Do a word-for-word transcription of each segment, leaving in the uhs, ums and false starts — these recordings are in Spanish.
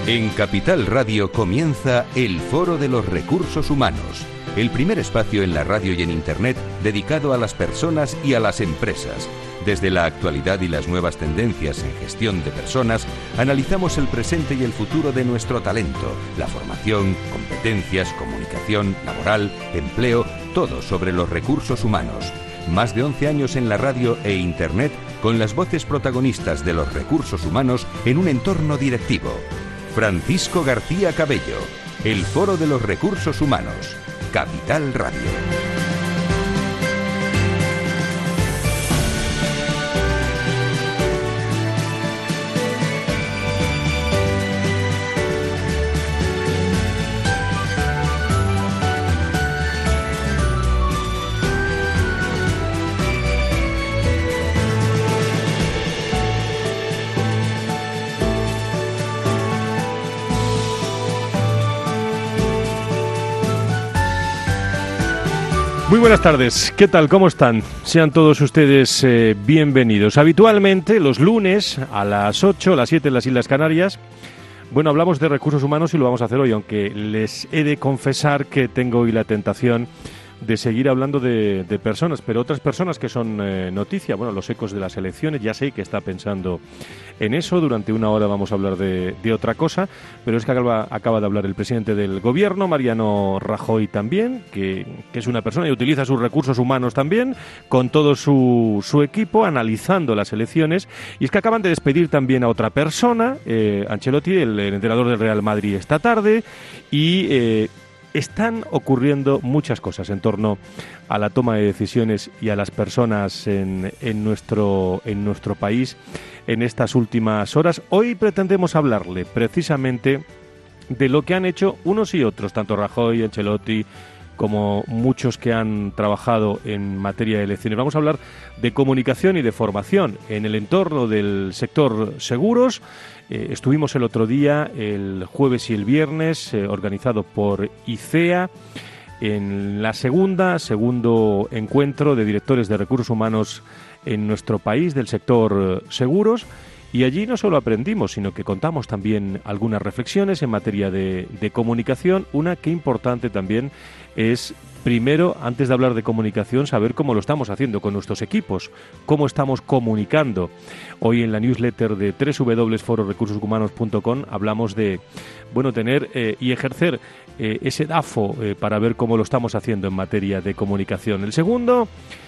En Capital Radio comienza el Foro de los Recursos Humanos, el primer espacio en la radio y en Internet dedicado a las personas y a las empresas. Desde la actualidad y las nuevas tendencias en gestión de personas, analizamos el presente y el futuro de nuestro talento, la formación, competencias, comunicación, laboral, empleo, todo sobre los recursos humanos. Más de once años en la radio e Internet con las voces protagonistas de los recursos humanos en un entorno directivo. Francisco García Cabello, el Foro de los Recursos Humanos, Capital Radio. Muy buenas tardes, ¿qué tal? ¿Cómo están? Sean todos ustedes eh, bienvenidos. Habitualmente, los lunes a las ocho, a las siete en las Islas Canarias, bueno, hablamos de recursos humanos y lo vamos a hacer hoy, aunque les he de confesar que tengo hoy la tentación de seguir hablando de, de personas, pero otras personas que son eh, noticia, bueno, los ecos de las elecciones, ya sé que está pensando en eso, durante una hora vamos a hablar de, de otra cosa, pero es que acaba, acaba de hablar el presidente del gobierno, Mariano Rajoy también, que, que es una persona y utiliza sus recursos humanos también, con todo su, su equipo, analizando las elecciones, y es que acaban de despedir también a otra persona, eh, Ancelotti, el, el entrenador del Real Madrid esta tarde, y eh, están ocurriendo muchas cosas en torno a la toma de decisiones y a las personas en, en, nuestro, en nuestro país en estas últimas horas. Hoy pretendemos hablarle precisamente de lo que han hecho unos y otros, tanto Rajoy, Ancelotti, como muchos que han trabajado en materia de elecciones. Vamos a hablar de comunicación y de formación en el entorno del sector seguros. Eh, estuvimos el otro día, el jueves y el viernes, eh, organizado por ICEA, en la segunda, segundo encuentro de directores de recursos humanos en nuestro país del sector seguros. Y allí no solo aprendimos, sino que contamos también algunas reflexiones en materia de, de comunicación. Una que importante también es, primero, antes de hablar de comunicación, saber cómo lo estamos haciendo con nuestros equipos, cómo estamos comunicando. Hoy en la newsletter de doble u doble u doble u punto foro recursos humanos punto com hablamos de, bueno, tener eh, y ejercer eh, ese D A F O eh, para ver cómo lo estamos haciendo en materia de comunicación. El segundo,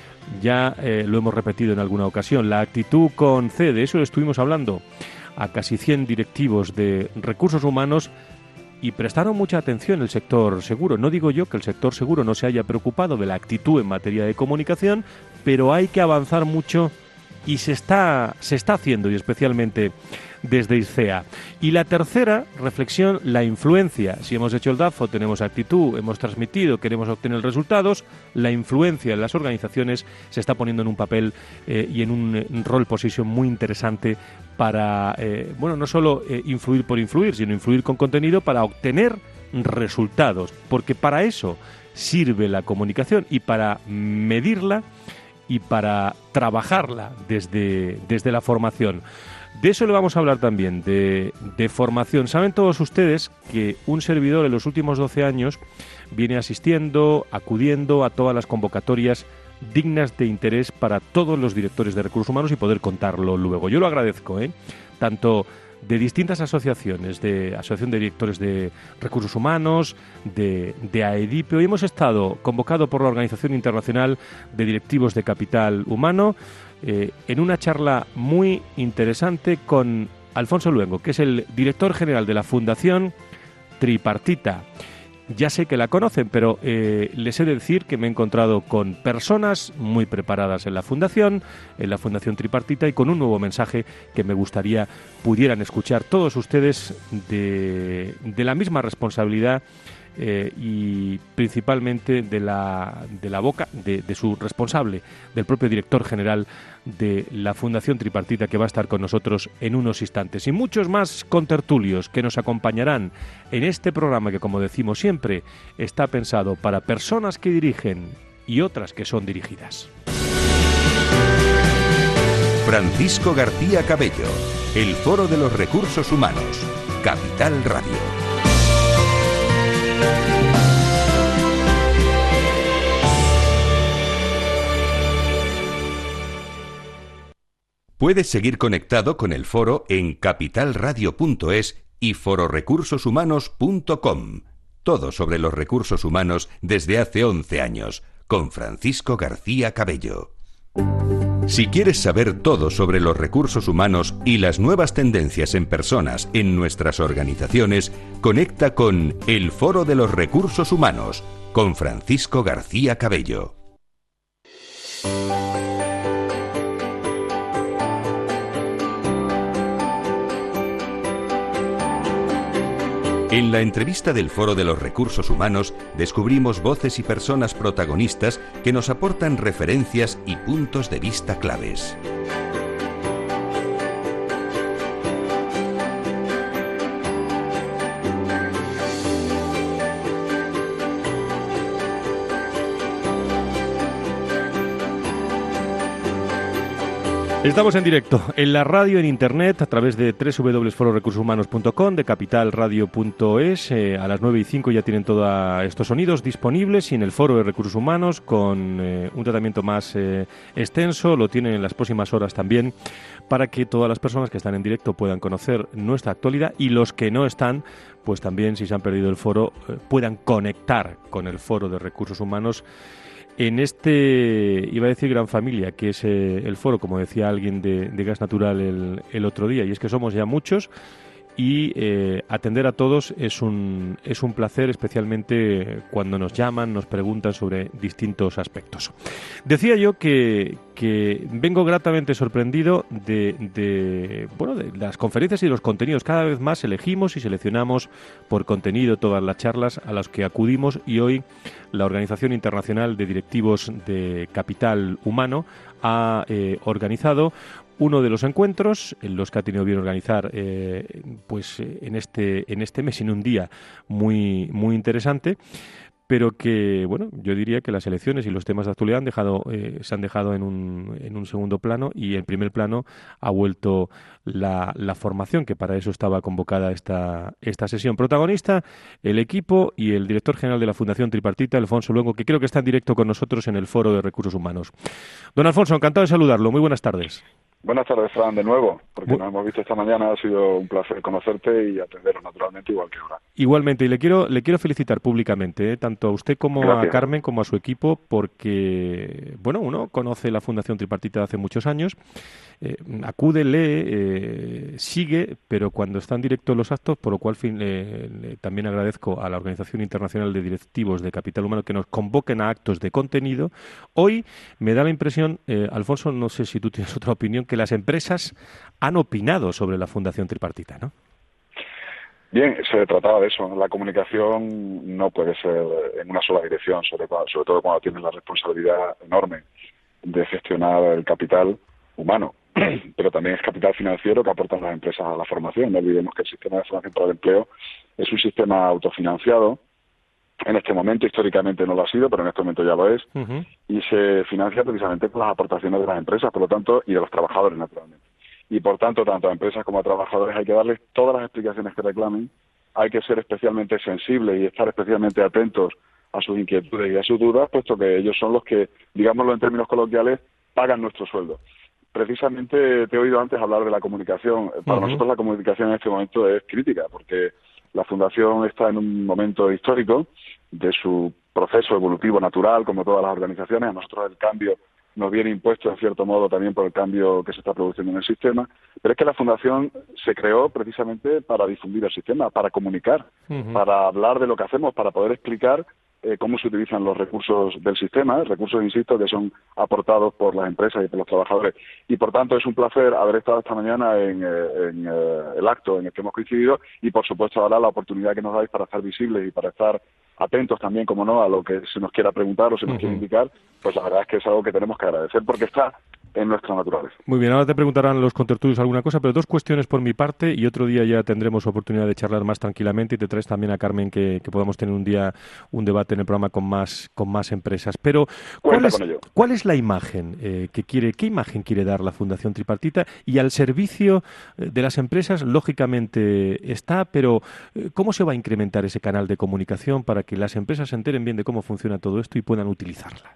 ya eh, lo hemos repetido en alguna ocasión, la actitud con C, de eso estuvimos hablando a casi cien directivos de recursos humanos y prestaron mucha atención el sector seguro. No digo yo que el sector seguro no se haya preocupado de la actitud en materia de comunicación, pero hay que avanzar mucho y se está, se está haciendo, y especialmente desde ICEA. Y la tercera reflexión, la influencia. Si hemos hecho el D A F O, tenemos actitud, hemos transmitido, queremos obtener resultados, la influencia en las organizaciones se está poniendo en un papel eh, y en un, un role position muy interesante para, eh, bueno, no solo eh, influir por influir, sino influir con contenido para obtener resultados, porque para eso sirve la comunicación y para medirla y para trabajarla desde, desde la formación. De eso le vamos a hablar también, de, de formación. Saben todos ustedes que un servidor en los últimos doce años viene asistiendo, acudiendo a todas las convocatorias dignas de interés para todos los directores de recursos humanos y poder contarlo luego. Yo lo agradezco, ¿eh? Tanto de distintas asociaciones, de Asociación de Directores de Recursos Humanos, de, de AEDIPE. Hoy hemos estado convocado por la Organización Internacional de Directivos de Capital Humano eh, en una charla muy interesante con Alfonso Luengo, que es el director general de la Fundación Tripartita. Ya sé que la conocen, pero eh, les he de decir que me he encontrado con personas muy preparadas en la Fundación, en la Fundación Tripartita, y con un nuevo mensaje que me gustaría pudieran escuchar todos ustedes de, de la misma responsabilidad eh, y principalmente de la, de la boca de, de su responsable, del propio director general de la Fundación Tripartita, que va a estar con nosotros en unos instantes, y muchos más contertulios que nos acompañarán en este programa que, como decimos siempre, está pensado para personas que dirigen y otras que son dirigidas. Francisco García Cabello, el Foro de los Recursos Humanos, Capital Radio. Puedes seguir conectado con el foro en capital radio punto es y foro recursos humanos punto com. Todo sobre los recursos humanos desde hace once años, con Francisco García Cabello. Si quieres saber todo sobre los recursos humanos y las nuevas tendencias en personas en nuestras organizaciones, conecta con El Foro de los Recursos Humanos, con Francisco García Cabello. En la entrevista del Foro de los Recursos Humanos descubrimos voces y personas protagonistas que nos aportan referencias y puntos de vista claves. Estamos en directo, en la radio, en internet, a través de doble u doble u doble u punto foro recursos humanos punto com, de capital radio punto es. Eh, a las nueve y cinco ya tienen todos estos sonidos disponibles y en el Foro de Recursos Humanos con eh, un tratamiento más eh, extenso. Lo tienen en las próximas horas también para que todas las personas que están en directo puedan conocer nuestra actualidad y los que no están, pues también, si se han perdido el foro, eh, puedan conectar con el Foro de Recursos Humanos en este, iba a decir gran familia, que es eh, el foro, como decía alguien de, de Gas Natural el, el otro día, y es que somos ya muchos y eh, atender a todos es un, es un placer, especialmente cuando nos llaman, nos preguntan sobre distintos aspectos. Decía yo que, que vengo gratamente sorprendido de, de, bueno, de las conferencias y de los contenidos. Cada vez más elegimos y seleccionamos por contenido todas las charlas a las que acudimos y hoy la Organización Internacional de Directivos de Capital Humano ha eh, organizado uno de los encuentros, en los que ha tenido bien organizar eh, pues en este en este mes, en un día muy muy interesante, pero que, bueno, yo diría que las elecciones y los temas de actualidad han dejado, eh, se han dejado en un, en un segundo plano y en primer plano ha vuelto la, la formación, que para eso estaba convocada esta, esta sesión. Protagonista, el equipo y el director general de la Fundación Tripartita, Alfonso Luengo, que creo que está en directo con nosotros en el Foro de Recursos Humanos. Don Alfonso, encantado de saludarlo. Muy buenas tardes. Buenas tardes, Fran, de nuevo, porque nos hemos visto esta mañana. Ha sido un placer conocerte y atenderos naturalmente igual que ahora. Igualmente, y le quiero le quiero felicitar públicamente, ¿eh? tanto a usted como Gracias. a Carmen, como a su equipo, porque, bueno, uno conoce la Fundación Tripartita de hace muchos años, eh, acude, lee, eh, sigue, pero cuando están directos los actos, por lo cual fin, eh, le, también agradezco a la Organización Internacional de Directivos de Capital Humano que nos convoquen a actos de contenido. Hoy me da la impresión, eh, Alfonso, no sé si tú tienes otra opinión, que las empresas han opinado sobre la Fundación Tripartita, ¿no? Bien, se trataba de eso. La comunicación no puede ser en una sola dirección, sobre, sobre todo cuando tienes la responsabilidad enorme de gestionar el capital humano, pero también es capital financiero que aportan las empresas a la formación. No olvidemos que el sistema de formación para el empleo es un sistema autofinanciado. En este momento, históricamente no lo ha sido, pero en este momento ya lo es, uh-huh. y se financia precisamente con las aportaciones de las empresas, por lo tanto, y de los trabajadores, naturalmente. Y, por tanto, tanto a empresas como a trabajadores hay que darles todas las explicaciones que reclamen, hay que ser especialmente sensibles y estar especialmente atentos a sus inquietudes y a sus dudas, puesto que ellos son los que, digámoslo en términos coloquiales, pagan nuestro sueldo. Precisamente te he oído antes hablar de la comunicación. Para uh-huh. nosotros la comunicación en este momento es crítica, porque la Fundación está en un momento histórico de su proceso evolutivo natural, como todas las organizaciones. A nosotros el cambio nos viene impuesto, en cierto modo, también por el cambio que se está produciendo en el sistema. Pero es que la Fundación se creó precisamente para difundir el sistema, para comunicar, uh-huh. para hablar de lo que hacemos, para poder explicar eh, cómo se utilizan los recursos del sistema, recursos, insisto, que son aportados por las empresas y por los trabajadores. Y, por tanto, es un placer haber estado esta mañana en, eh, en eh, el acto en el que hemos coincidido y, por supuesto, ahora la oportunidad que nos dais para estar visibles y para estar atentos también, como no, a lo que se nos quiera preguntar o se nos uh-huh. quiera indicar, pues la verdad es que es algo que tenemos que agradecer, porque está en nuestra naturaleza. Muy bien, ahora te preguntarán los contertulios alguna cosa, pero dos cuestiones por mi parte y otro día ya tendremos oportunidad de charlar más tranquilamente y te traes también a Carmen que, que podamos tener un día un debate en el programa con más con más empresas. Pero ¿cuál, es, ¿cuál es la imagen eh, que quiere, qué imagen quiere dar la Fundación Tripartita? Y al servicio de las empresas, lógicamente está, pero ¿cómo se va a incrementar ese canal de comunicación para que las empresas se enteren bien de cómo funciona todo esto y puedan utilizarla?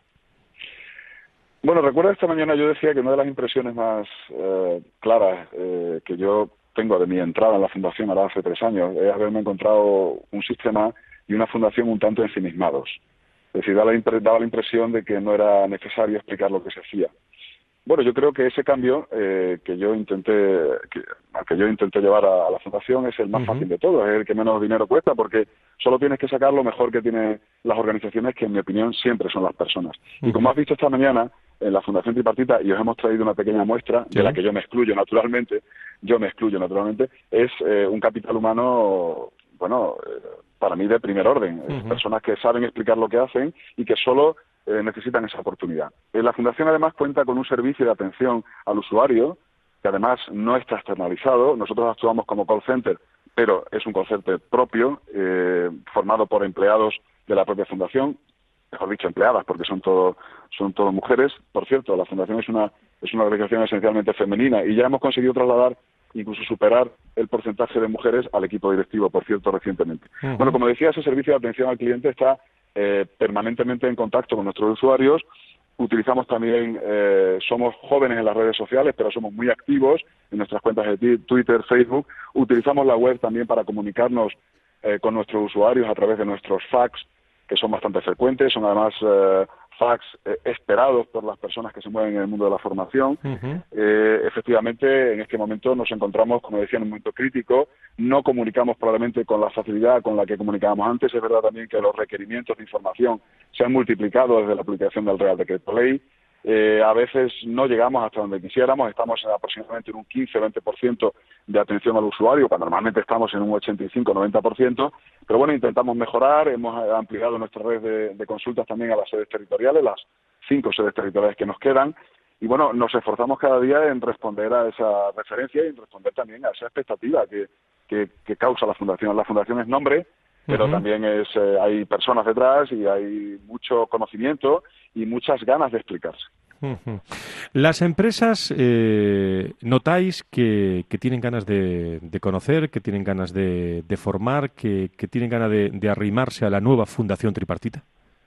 Bueno, recuerda esta mañana yo decía que una de las impresiones más eh, claras eh, que yo tengo de mi entrada en la Fundación ahora hace tres años es haberme encontrado un sistema y una fundación un tanto ensimismados. Es decir, daba la, impre- daba la impresión de que no era necesario explicar lo que se hacía. Bueno, yo creo que ese cambio eh, que yo intenté que, que yo intenté llevar a, a la Fundación es el más uh-huh. fácil de todos, es el que menos dinero cuesta, porque solo tienes que sacar lo mejor que tienen las organizaciones, que en mi opinión siempre son las personas. Uh-huh. Y como has visto esta mañana, en la Fundación Tripartita, y os hemos traído una pequeña muestra, ¿sí? de la que yo me excluyo naturalmente, yo me excluyo naturalmente, es eh, un capital humano, bueno, eh, para mí de primer orden, uh-huh. personas que saben explicar lo que hacen y que solo Eh, necesitan esa oportunidad. Eh, la Fundación además cuenta con un servicio de atención al usuario que además no está externalizado. Nosotros actuamos como call center, pero es un call center propio, eh, formado por empleados de la propia Fundación, mejor dicho, empleadas, porque son todo, son todo mujeres. Por cierto, la Fundación es una, es una organización esencialmente femenina y ya hemos conseguido trasladar, incluso superar el porcentaje de mujeres al equipo directivo, por cierto, recientemente. Uh-huh. Bueno, como decía, ese servicio de atención al cliente está Eh, permanentemente en contacto con nuestros usuarios. Utilizamos también, eh, somos jóvenes en las redes sociales, pero somos muy activos en nuestras cuentas de t- Twitter, Facebook. Utilizamos la web también para comunicarnos eh, con nuestros usuarios a través de nuestros fax, que son bastante frecuentes, son además eh, fax eh, esperados por las personas que se mueven en el mundo de la formación. Uh-huh. Eh, efectivamente, en este momento nos encontramos, como decía, en un momento crítico. No comunicamos probablemente con la facilidad con la que comunicábamos antes. Es verdad también que los requerimientos de información se han multiplicado desde la aplicación del Real Decreto Ley. Eh, a veces no llegamos hasta donde quisiéramos, estamos en aproximadamente en un quince a veinte por ciento de atención al usuario, cuando normalmente estamos en un ochenta y cinco a noventa por ciento, pero bueno, intentamos mejorar, hemos ampliado nuestra red de, de consultas también a las sedes territoriales, las cinco sedes territoriales que nos quedan, y bueno, nos esforzamos cada día en responder a esa referencia y en responder también a esa expectativa que, que, que causa la Fundación. La Fundación es nombre, pero uh-huh. también es eh, hay personas detrás y hay mucho conocimiento y muchas ganas de explicarse. Uh-huh. Las empresas eh, notáis que, que tienen ganas de, de conocer, que tienen ganas de, de formar, que, que tienen ganas de, de arrimarse a la nueva Fundación Tripartita.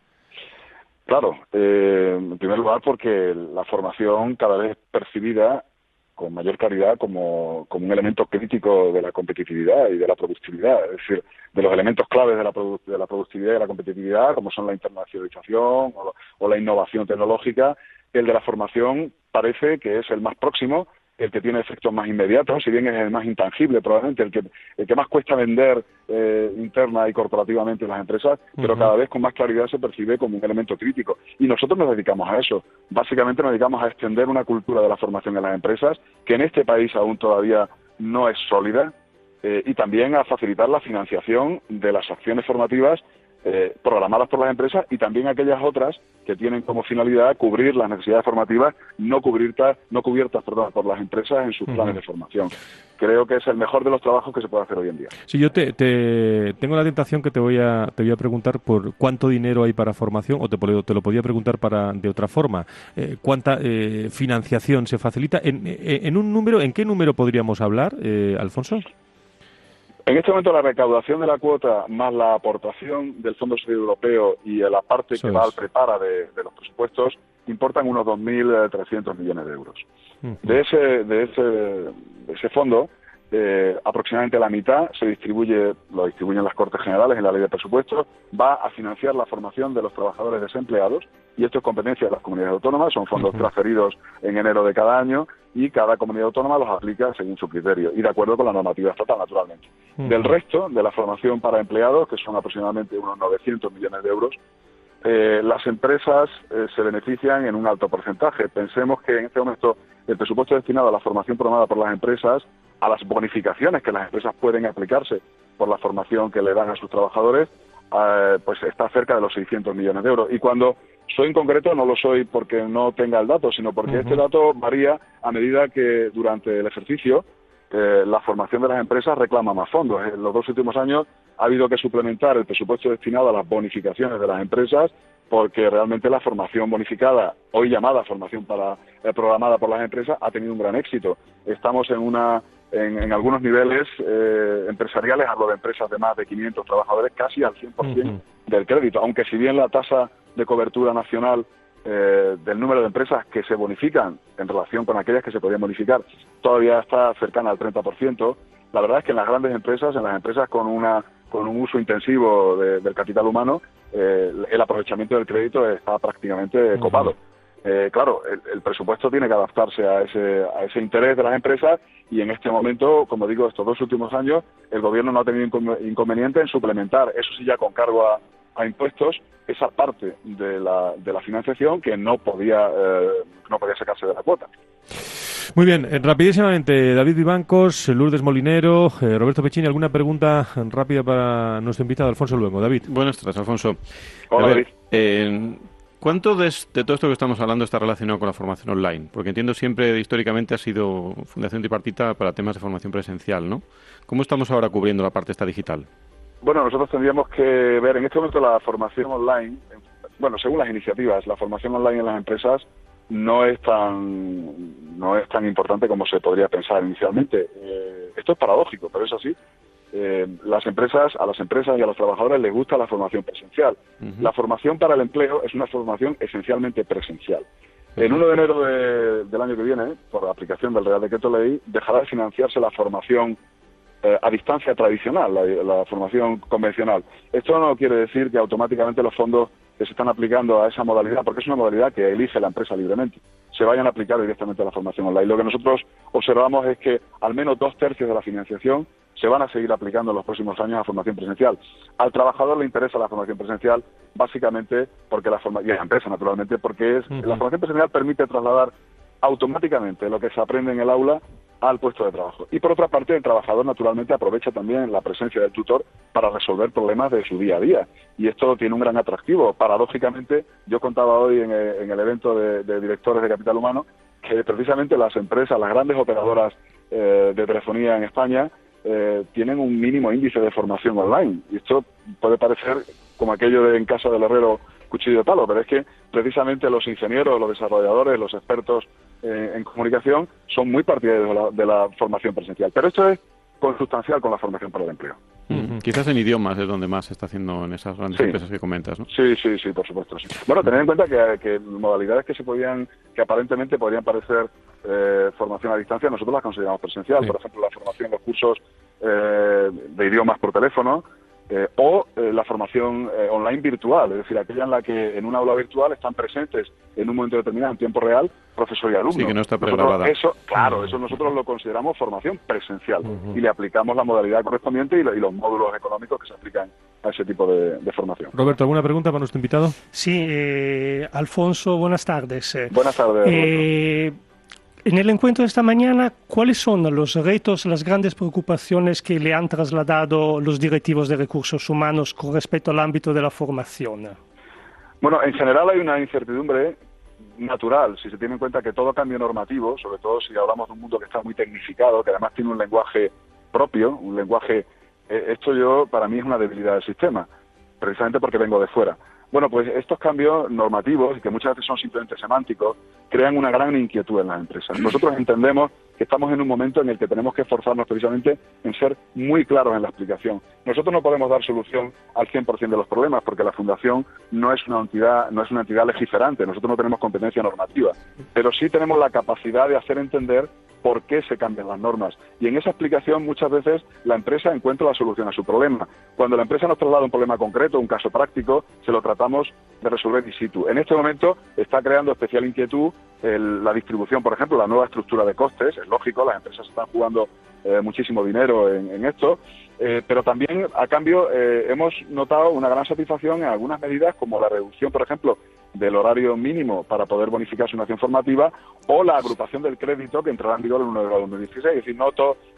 Claro, eh, en primer lugar porque la formación cada vez es percibida con mayor claridad como, como un elemento crítico de la competitividad y de la productividad, es decir, de los elementos claves de la, produ- de la productividad y la competitividad, como son la internacionalización o, o la innovación tecnológica. El de la formación parece que es el más próximo, el que tiene efectos más inmediatos, si bien es el más intangible probablemente, el que el que más cuesta vender eh, interna y corporativamente en las empresas, pero uh-huh. cada vez con más claridad se percibe como un elemento crítico. Y nosotros nos dedicamos a eso. Básicamente nos dedicamos a extender una cultura de la formación en las empresas, que en este país aún todavía no es sólida, eh, y también a facilitar la financiación de las acciones formativas Eh, programadas por las empresas y también aquellas otras que tienen como finalidad cubrir las necesidades formativas no cubiertas, no cubiertas perdón, por las empresas en sus uh-huh. planes de formación. Creo que es el mejor de los trabajos que se puede hacer hoy en día. Sí, yo te, te tengo la tentación que te voy a te voy a preguntar por cuánto dinero hay para formación, o te, te lo podía preguntar para de otra forma. Eh, ¿Cuánta eh, financiación se facilita? En, en un número, ¿en qué número podríamos hablar, eh, Alfonso? En este momento la recaudación de la cuota más la aportación del Fondo Social Europeo y la parte Eso que es. va al prepara de, de los presupuestos importan unos dos mil trescientos millones de euros. Uh-huh. De ese de ese de ese fondo, eh, aproximadamente la mitad se distribuye, lo distribuyen las Cortes Generales en la Ley de Presupuestos, va a financiar la formación de los trabajadores desempleados, y esto es competencia de las comunidades autónomas, son fondos uh-huh. transferidos en enero de cada año, y cada comunidad autónoma los aplica según su criterio y de acuerdo con la normativa estatal, naturalmente. Uh-huh. Del resto de la formación para empleados, que son aproximadamente unos novecientos millones de euros, eh, las empresas eh, se benefician en un alto porcentaje. Pensemos que en este momento el presupuesto destinado a la formación programada por las empresas, a las bonificaciones que las empresas pueden aplicarse por la formación que le dan a sus trabajadores, eh, pues está cerca de los seiscientos millones de euros. Y cuando Soy en concreto, no lo soy porque no tenga el dato, sino porque uh-huh. este dato varía a medida que durante el ejercicio eh, la formación de las empresas reclama más fondos. En los dos últimos años ha habido que suplementar el presupuesto destinado a las bonificaciones de las empresas, porque realmente la formación bonificada, hoy llamada formación para eh, programada por las empresas, ha tenido un gran éxito. Estamos en una en, en algunos niveles eh, empresariales, hablo de empresas de más de quinientos trabajadores, casi al cien por ciento uh-huh. del crédito, aunque si bien la tasa de cobertura nacional eh, del número de empresas que se bonifican en relación con aquellas que se podían bonificar todavía está cercana al treinta por ciento, la verdad es que en las grandes empresas, en las empresas con una con un uso intensivo de, del capital humano, eh, el aprovechamiento del crédito está prácticamente uh-huh. copado. Eh, claro, el, el presupuesto tiene que adaptarse a ese, a ese interés de las empresas y en este momento, como digo, estos dos últimos años, el gobierno no ha tenido inconveniente en suplementar, eso sí ya con cargo a, a impuestos, esa parte de la, de la financiación que no podía, eh, no podía sacarse de la cuota. Muy bien, eh, rapidísimamente, David Vivancos, Lourdes Molinero, eh, Roberto Pechini, ¿alguna pregunta rápida para nuestro invitado Alfonso Luengo? David. Buenas tardes, Alfonso. Hola, A ver, David. Eh, ¿Cuánto de, de todo esto que estamos hablando está relacionado con la formación online? Porque entiendo siempre, históricamente, ha sido Fundación Tripartita para temas de formación presencial, ¿no? ¿Cómo estamos ahora cubriendo la parte esta digital? Bueno, nosotros tendríamos que ver en este momento la formación online, bueno, según las iniciativas, la formación online en las empresas no es tan no es tan importante como se podría pensar inicialmente. Eh, esto es paradójico, pero es así. Eh, las empresas, a las empresas y a los trabajadores les gusta la formación presencial. Uh-huh. La formación para el empleo es una formación esencialmente presencial. Uh-huh. En uno de enero de, del año que viene, por la aplicación del Real Decreto Ley, dejará de financiarse la formación eh, a distancia tradicional, la, la formación convencional. Esto no quiere decir que automáticamente los fondos que se están aplicando a esa modalidad, porque es una modalidad que elige la empresa libremente, se vayan a aplicar directamente a la formación online. Lo que nosotros observamos es que al menos dos tercios de la financiación se van a seguir aplicando en los próximos años a formación presencial. Al trabajador le interesa la formación presencial básicamente porque la forma y a la empresa naturalmente porque es uh-huh. la formación presencial permite trasladar automáticamente lo que se aprende en el aula al puesto de trabajo. Y por otra parte, el trabajador naturalmente aprovecha también la presencia del tutor para resolver problemas de su día a día. Y esto tiene un gran atractivo. Paradójicamente, yo contaba hoy en el, en el evento de, de directores de capital humano que precisamente las empresas, las grandes operadoras eh, de telefonía en España, eh, tienen un mínimo índice de formación online. Y esto puede parecer como aquello de en casa del herrero cuchillo de palo, pero es que precisamente los ingenieros, los desarrolladores, los expertos eh, en comunicación son muy partidarios de la, de la formación presencial. Pero esto es consustancial con la formación para el empleo. Uh-huh. Quizás en idiomas es donde más se está haciendo en esas grandes sí. empresas que comentas, ¿no? Sí, sí, sí, por supuesto. Sí. Bueno, tened en cuenta que, que modalidades que se podían, que aparentemente podrían parecer eh, formación a distancia, nosotros las consideramos presencial. Sí. Por ejemplo, la formación, los cursos eh, de idiomas por teléfono, Eh, o eh, la formación eh, online virtual, es decir, aquella en la que en una aula virtual están presentes en un momento determinado, en tiempo real, profesor y alumno. Sí, que no está pregrabada. Eso, claro, eso nosotros lo consideramos formación presencial uh-huh. y le aplicamos la modalidad correspondiente y, lo, y los módulos económicos que se aplican a ese tipo de, de formación. Roberto, ¿alguna pregunta para nuestro invitado? Sí, eh, Alfonso, buenas tardes. Buenas tardes, eh, En el encuentro de esta mañana, ¿cuáles son los retos, las grandes preocupaciones que le han trasladado los directivos de recursos humanos con respecto al ámbito de la formación? Bueno, en general hay una incertidumbre natural, si se tiene en cuenta que todo cambio normativo, sobre todo si hablamos de un mundo que está muy tecnificado, que además tiene un lenguaje propio, un lenguaje... Eh, esto yo, para mí, es una debilidad del sistema, precisamente porque vengo de fuera. Bueno, pues estos cambios normativos, y que muchas veces son simplemente semánticos, crean una gran inquietud en las empresas. Nosotros entendemos que estamos en un momento en el que tenemos que esforzarnos precisamente en ser muy claros en la explicación. Nosotros no podemos dar solución al cien por ciento de los problemas, porque la Fundación no es una entidad, no es una entidad legiferante, nosotros no tenemos competencia normativa, pero sí tenemos la capacidad de hacer entender por qué se cambian las normas. Y en esa explicación muchas veces la empresa encuentra la solución a su problema. Cuando la empresa nos traslada un problema concreto, un caso práctico, se lo tratamos de resolver in situ. En este momento está creando especial inquietud el, la distribución, por ejemplo, la nueva estructura de costes. Es lógico, las empresas están jugando eh, muchísimo dinero en, en esto, eh, pero también a cambio eh, hemos notado una gran satisfacción en algunas medidas como la reducción, por ejemplo, del horario mínimo para poder bonificar su nación formativa o la agrupación del crédito que entrará en vigor en enero de dos mil dieciséis. Es decir, noto,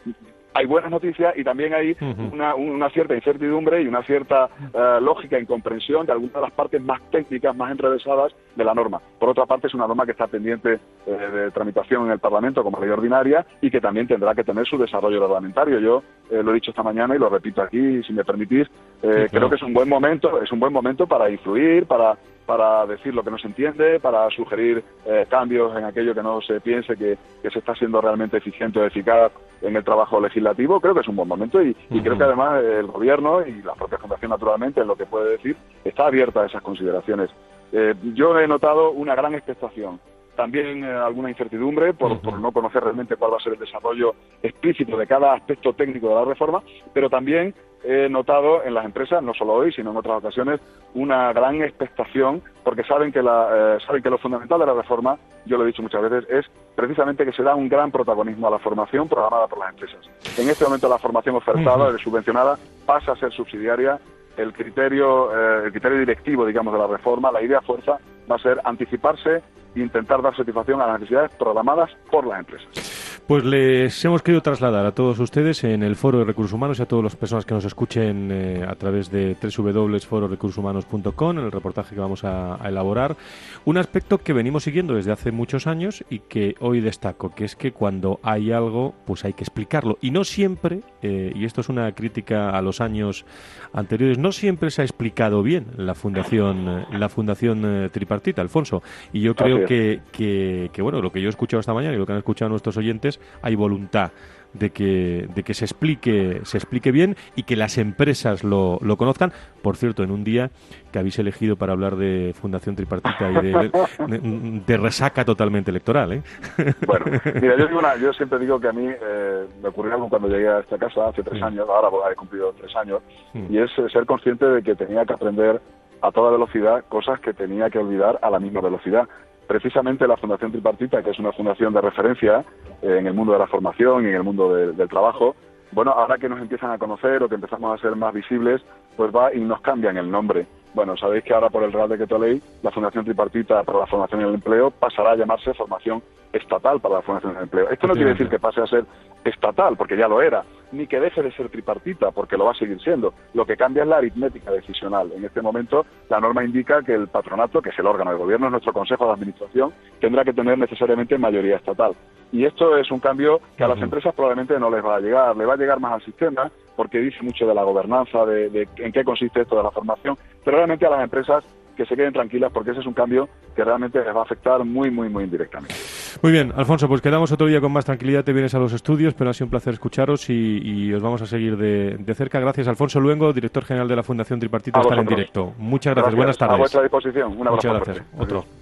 hay buenas noticias y también hay uh-huh. una, una cierta incertidumbre y una cierta uh, lógica e incomprensión de algunas de las partes más técnicas, más enrevesadas de la norma. Por otra parte, es una norma que está pendiente eh, de tramitación en el Parlamento como ley ordinaria y que también tendrá que tener su desarrollo reglamentario. Yo eh, lo he dicho esta mañana y lo repito aquí, si me permitís, eh, sí, claro. creo que es un buen momento, es un buen momento para influir, para para decir lo que no se entiende, para sugerir eh, cambios en aquello que no se piense que, que se está siendo realmente eficiente o eficaz en el trabajo legislativo. Creo que es un buen momento y, y uh-huh. creo que además el Gobierno y la propia Fundación, naturalmente, en lo que puede decir, está abierta a esas consideraciones. Eh, yo he notado una gran expectación, también eh, alguna incertidumbre por, uh-huh. por no conocer realmente cuál va a ser el desarrollo explícito de cada aspecto técnico de la reforma, pero también he notado en las empresas, no solo hoy, sino en otras ocasiones, una gran expectación, porque saben que la eh, saben que lo fundamental de la reforma, yo lo he dicho muchas veces, es precisamente que se da un gran protagonismo a la formación programada por las empresas. En este momento la formación ofertada, uh-huh. subvencionada, pasa a ser subsidiaria. El criterio, eh, el criterio directivo, digamos, de la reforma, la idea fuerza, va a ser anticiparse e intentar dar satisfacción a las necesidades programadas por las empresas. Pues les hemos querido trasladar a todos ustedes en el Foro de Recursos Humanos y a todas las personas que nos escuchen eh, a través de doble u doble u doble u punto foro recursos humanos punto com, en el reportaje que vamos a, a elaborar, un aspecto que venimos siguiendo desde hace muchos años y que hoy destaco, que es que cuando hay algo, pues hay que explicarlo. Y no siempre, eh, y esto es una crítica a los años anteriores, no siempre se ha explicado bien la Fundación, la fundación eh, Tripartita, Alfonso. Y yo creo que, que, que, bueno, lo que yo he escuchado esta mañana y lo que han escuchado nuestros oyentes, hay voluntad de que de que se explique se explique bien y que las empresas lo, lo conozcan. Por cierto, en un día que habéis elegido para hablar de Fundación Tripartita y de, de, de resaca totalmente electoral, ¿eh? Bueno, mira, yo, digo una, yo siempre digo que a mí eh, me ocurrió algo cuando llegué a esta casa hace tres sí. años, ahora he cumplido tres años, sí. y es ser consciente de que tenía que aprender a toda velocidad cosas que tenía que olvidar a la misma velocidad. Precisamente la Fundación Tripartita, que es una fundación de referencia eh, en el mundo de la formación y en el mundo de, del trabajo, bueno, ahora que nos empiezan a conocer o que empezamos a ser más visibles, pues va y nos cambian el nombre. Bueno, sabéis que ahora por el Real Decreto Ley, la Fundación Tripartita para la Formación y el Empleo pasará a llamarse Formación Estatal para la Formación y el Empleo. Esto no quiere decir que pase a ser estatal, porque ya lo era, ni que deje de ser tripartita, porque lo va a seguir siendo. Lo que cambia es la aritmética decisional. En este momento, la norma indica que el patronato, que es el órgano de gobierno, es nuestro Consejo de Administración, tendrá que tener necesariamente mayoría estatal. Y esto es un cambio que a las empresas probablemente no les va a llegar, le va a llegar más al sistema, porque dice mucho de la gobernanza, de, de en qué consiste esto de la formación, pero realmente a las empresas que se queden tranquilas, porque ese es un cambio que realmente les va a afectar muy, muy, muy indirectamente. Muy bien, Alfonso, pues quedamos otro día con más tranquilidad, te vienes a los estudios, pero ha sido un placer escucharos y, y os vamos a seguir de, de cerca. Gracias, Alfonso Luengo, director general de la Fundación Tripartita, por estar en directo. Muchas gracias, gracias. Buenas tardes. A vuestra disposición, un abrazo. Muchas gracias, fuerte. Otro.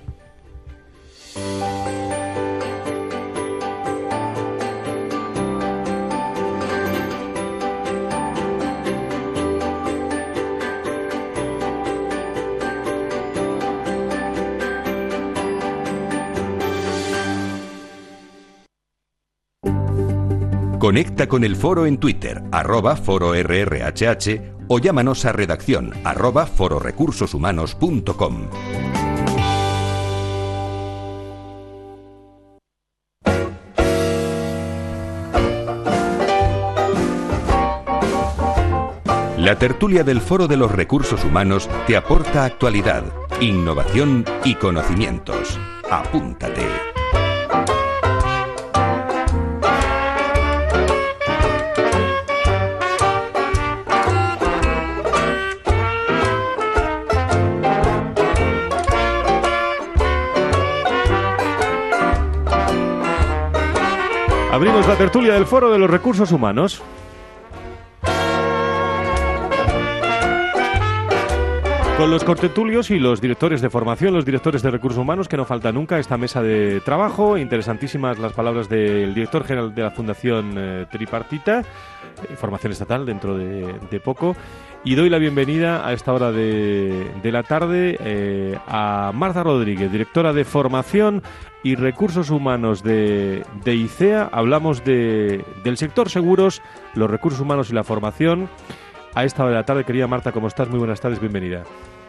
Conecta con el foro en Twitter, arroba foro R R H H, o llámanos a redacción, arroba foro recursos humanos punto com. La tertulia del Foro de los Recursos Humanos te aporta actualidad, innovación y conocimientos. Apúntate. Abrimos la tertulia del Foro de los Recursos Humanos. Con los cortetulios y los directores de formación, los directores de recursos humanos, que no falta nunca esta mesa de trabajo. Interesantísimas las palabras del director general de la Fundación eh, Tripartita, eh, formación estatal dentro de, de poco. Y doy la bienvenida a esta hora de, de la tarde eh, a Marta Rodríguez, directora de formación y recursos humanos de, de ICEA. Hablamos de, del sector seguros, los recursos humanos y la formación. A esta hora de la tarde, querida Marta, ¿cómo estás? Muy buenas tardes, bienvenida.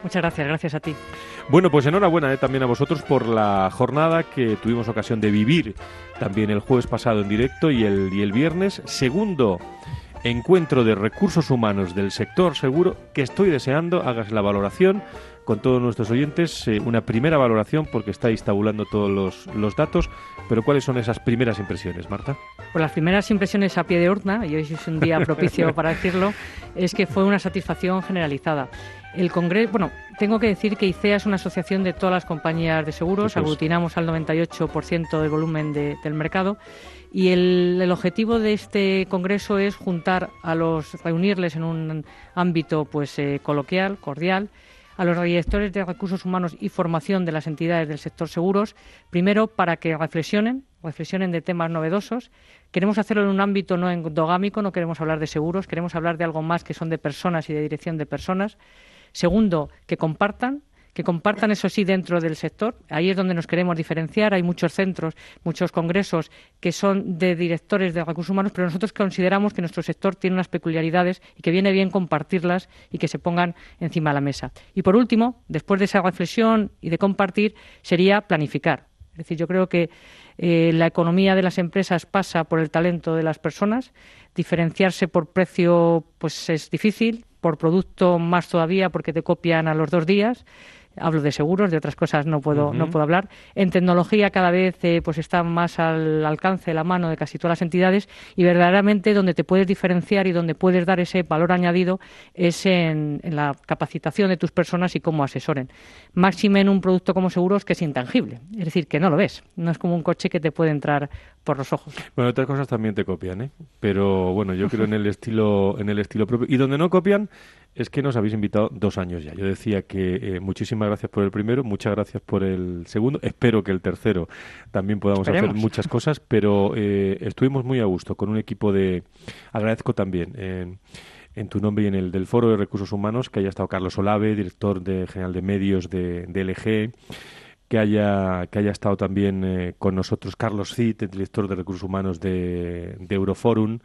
Muchas gracias, gracias a ti. Bueno, pues enhorabuena eh, también a vosotros por la jornada que tuvimos ocasión de vivir también el jueves pasado en directo y el, y el viernes. Segundo encuentro de recursos humanos del sector seguro, que estoy deseando hagas la valoración con todos nuestros oyentes, eh, una primera valoración porque estáis tabulando todos los, los datos, pero ¿cuáles son esas primeras impresiones, Marta? Pues las primeras impresiones a pie de urna, y hoy es un día propicio para decirlo, es que fue una satisfacción generalizada. El Congreso, bueno, tengo que decir que ICEA es una asociación de todas las compañías de seguros, aglutinamos al noventa y ocho por ciento del volumen de, del mercado, y el, el objetivo de este Congreso es juntar a los, reunirles en un ámbito pues eh, coloquial, cordial, a los directores de recursos humanos y formación de las entidades del sector seguros, primero para que reflexionen, reflexionen de temas novedosos. Queremos hacerlo en un ámbito no endogámico, no queremos hablar de seguros, queremos hablar de algo más que son de personas y de dirección de personas. Segundo, que compartan, que compartan eso sí dentro del sector. Ahí es donde nos queremos diferenciar. Hay muchos centros, muchos congresos que son de directores de recursos humanos, pero nosotros consideramos que nuestro sector tiene unas peculiaridades y que viene bien compartirlas y que se pongan encima de la mesa. Y por último, después de esa reflexión y de compartir, sería planificar. Es decir, yo creo que eh, la economía de las empresas pasa por el talento de las personas. Diferenciarse por precio pues es difícil, por producto más todavía porque te copian a los dos días. Hablo de seguros, de otras cosas no puedo uh-huh. no puedo hablar. En tecnología cada vez eh, pues está más al alcance de la mano de casi todas las entidades y verdaderamente donde te puedes diferenciar y donde puedes dar ese valor añadido es en, en la capacitación de tus personas y cómo asesoren. Máxime en un producto como seguros que es intangible, es decir, que no lo ves. No es como un coche que te puede entrar por los ojos. Bueno, otras cosas también te copian, ¿eh? Pero bueno, yo creo en el estilo en el estilo propio. Y donde no copian es que nos habéis invitado dos años ya. Yo decía que eh, muchísimas gracias por el primero, muchas gracias por el segundo. Espero que el tercero también podamos Esperemos. hacer muchas cosas, pero eh, estuvimos muy a gusto con un equipo de... Agradezco también eh, en tu nombre y en el del Foro de Recursos Humanos que haya estado Carlos Olave, director de, general de medios de, de L G, que haya que haya estado también eh, con nosotros Carlos Cid, el director de Recursos Humanos de, de Euroforum.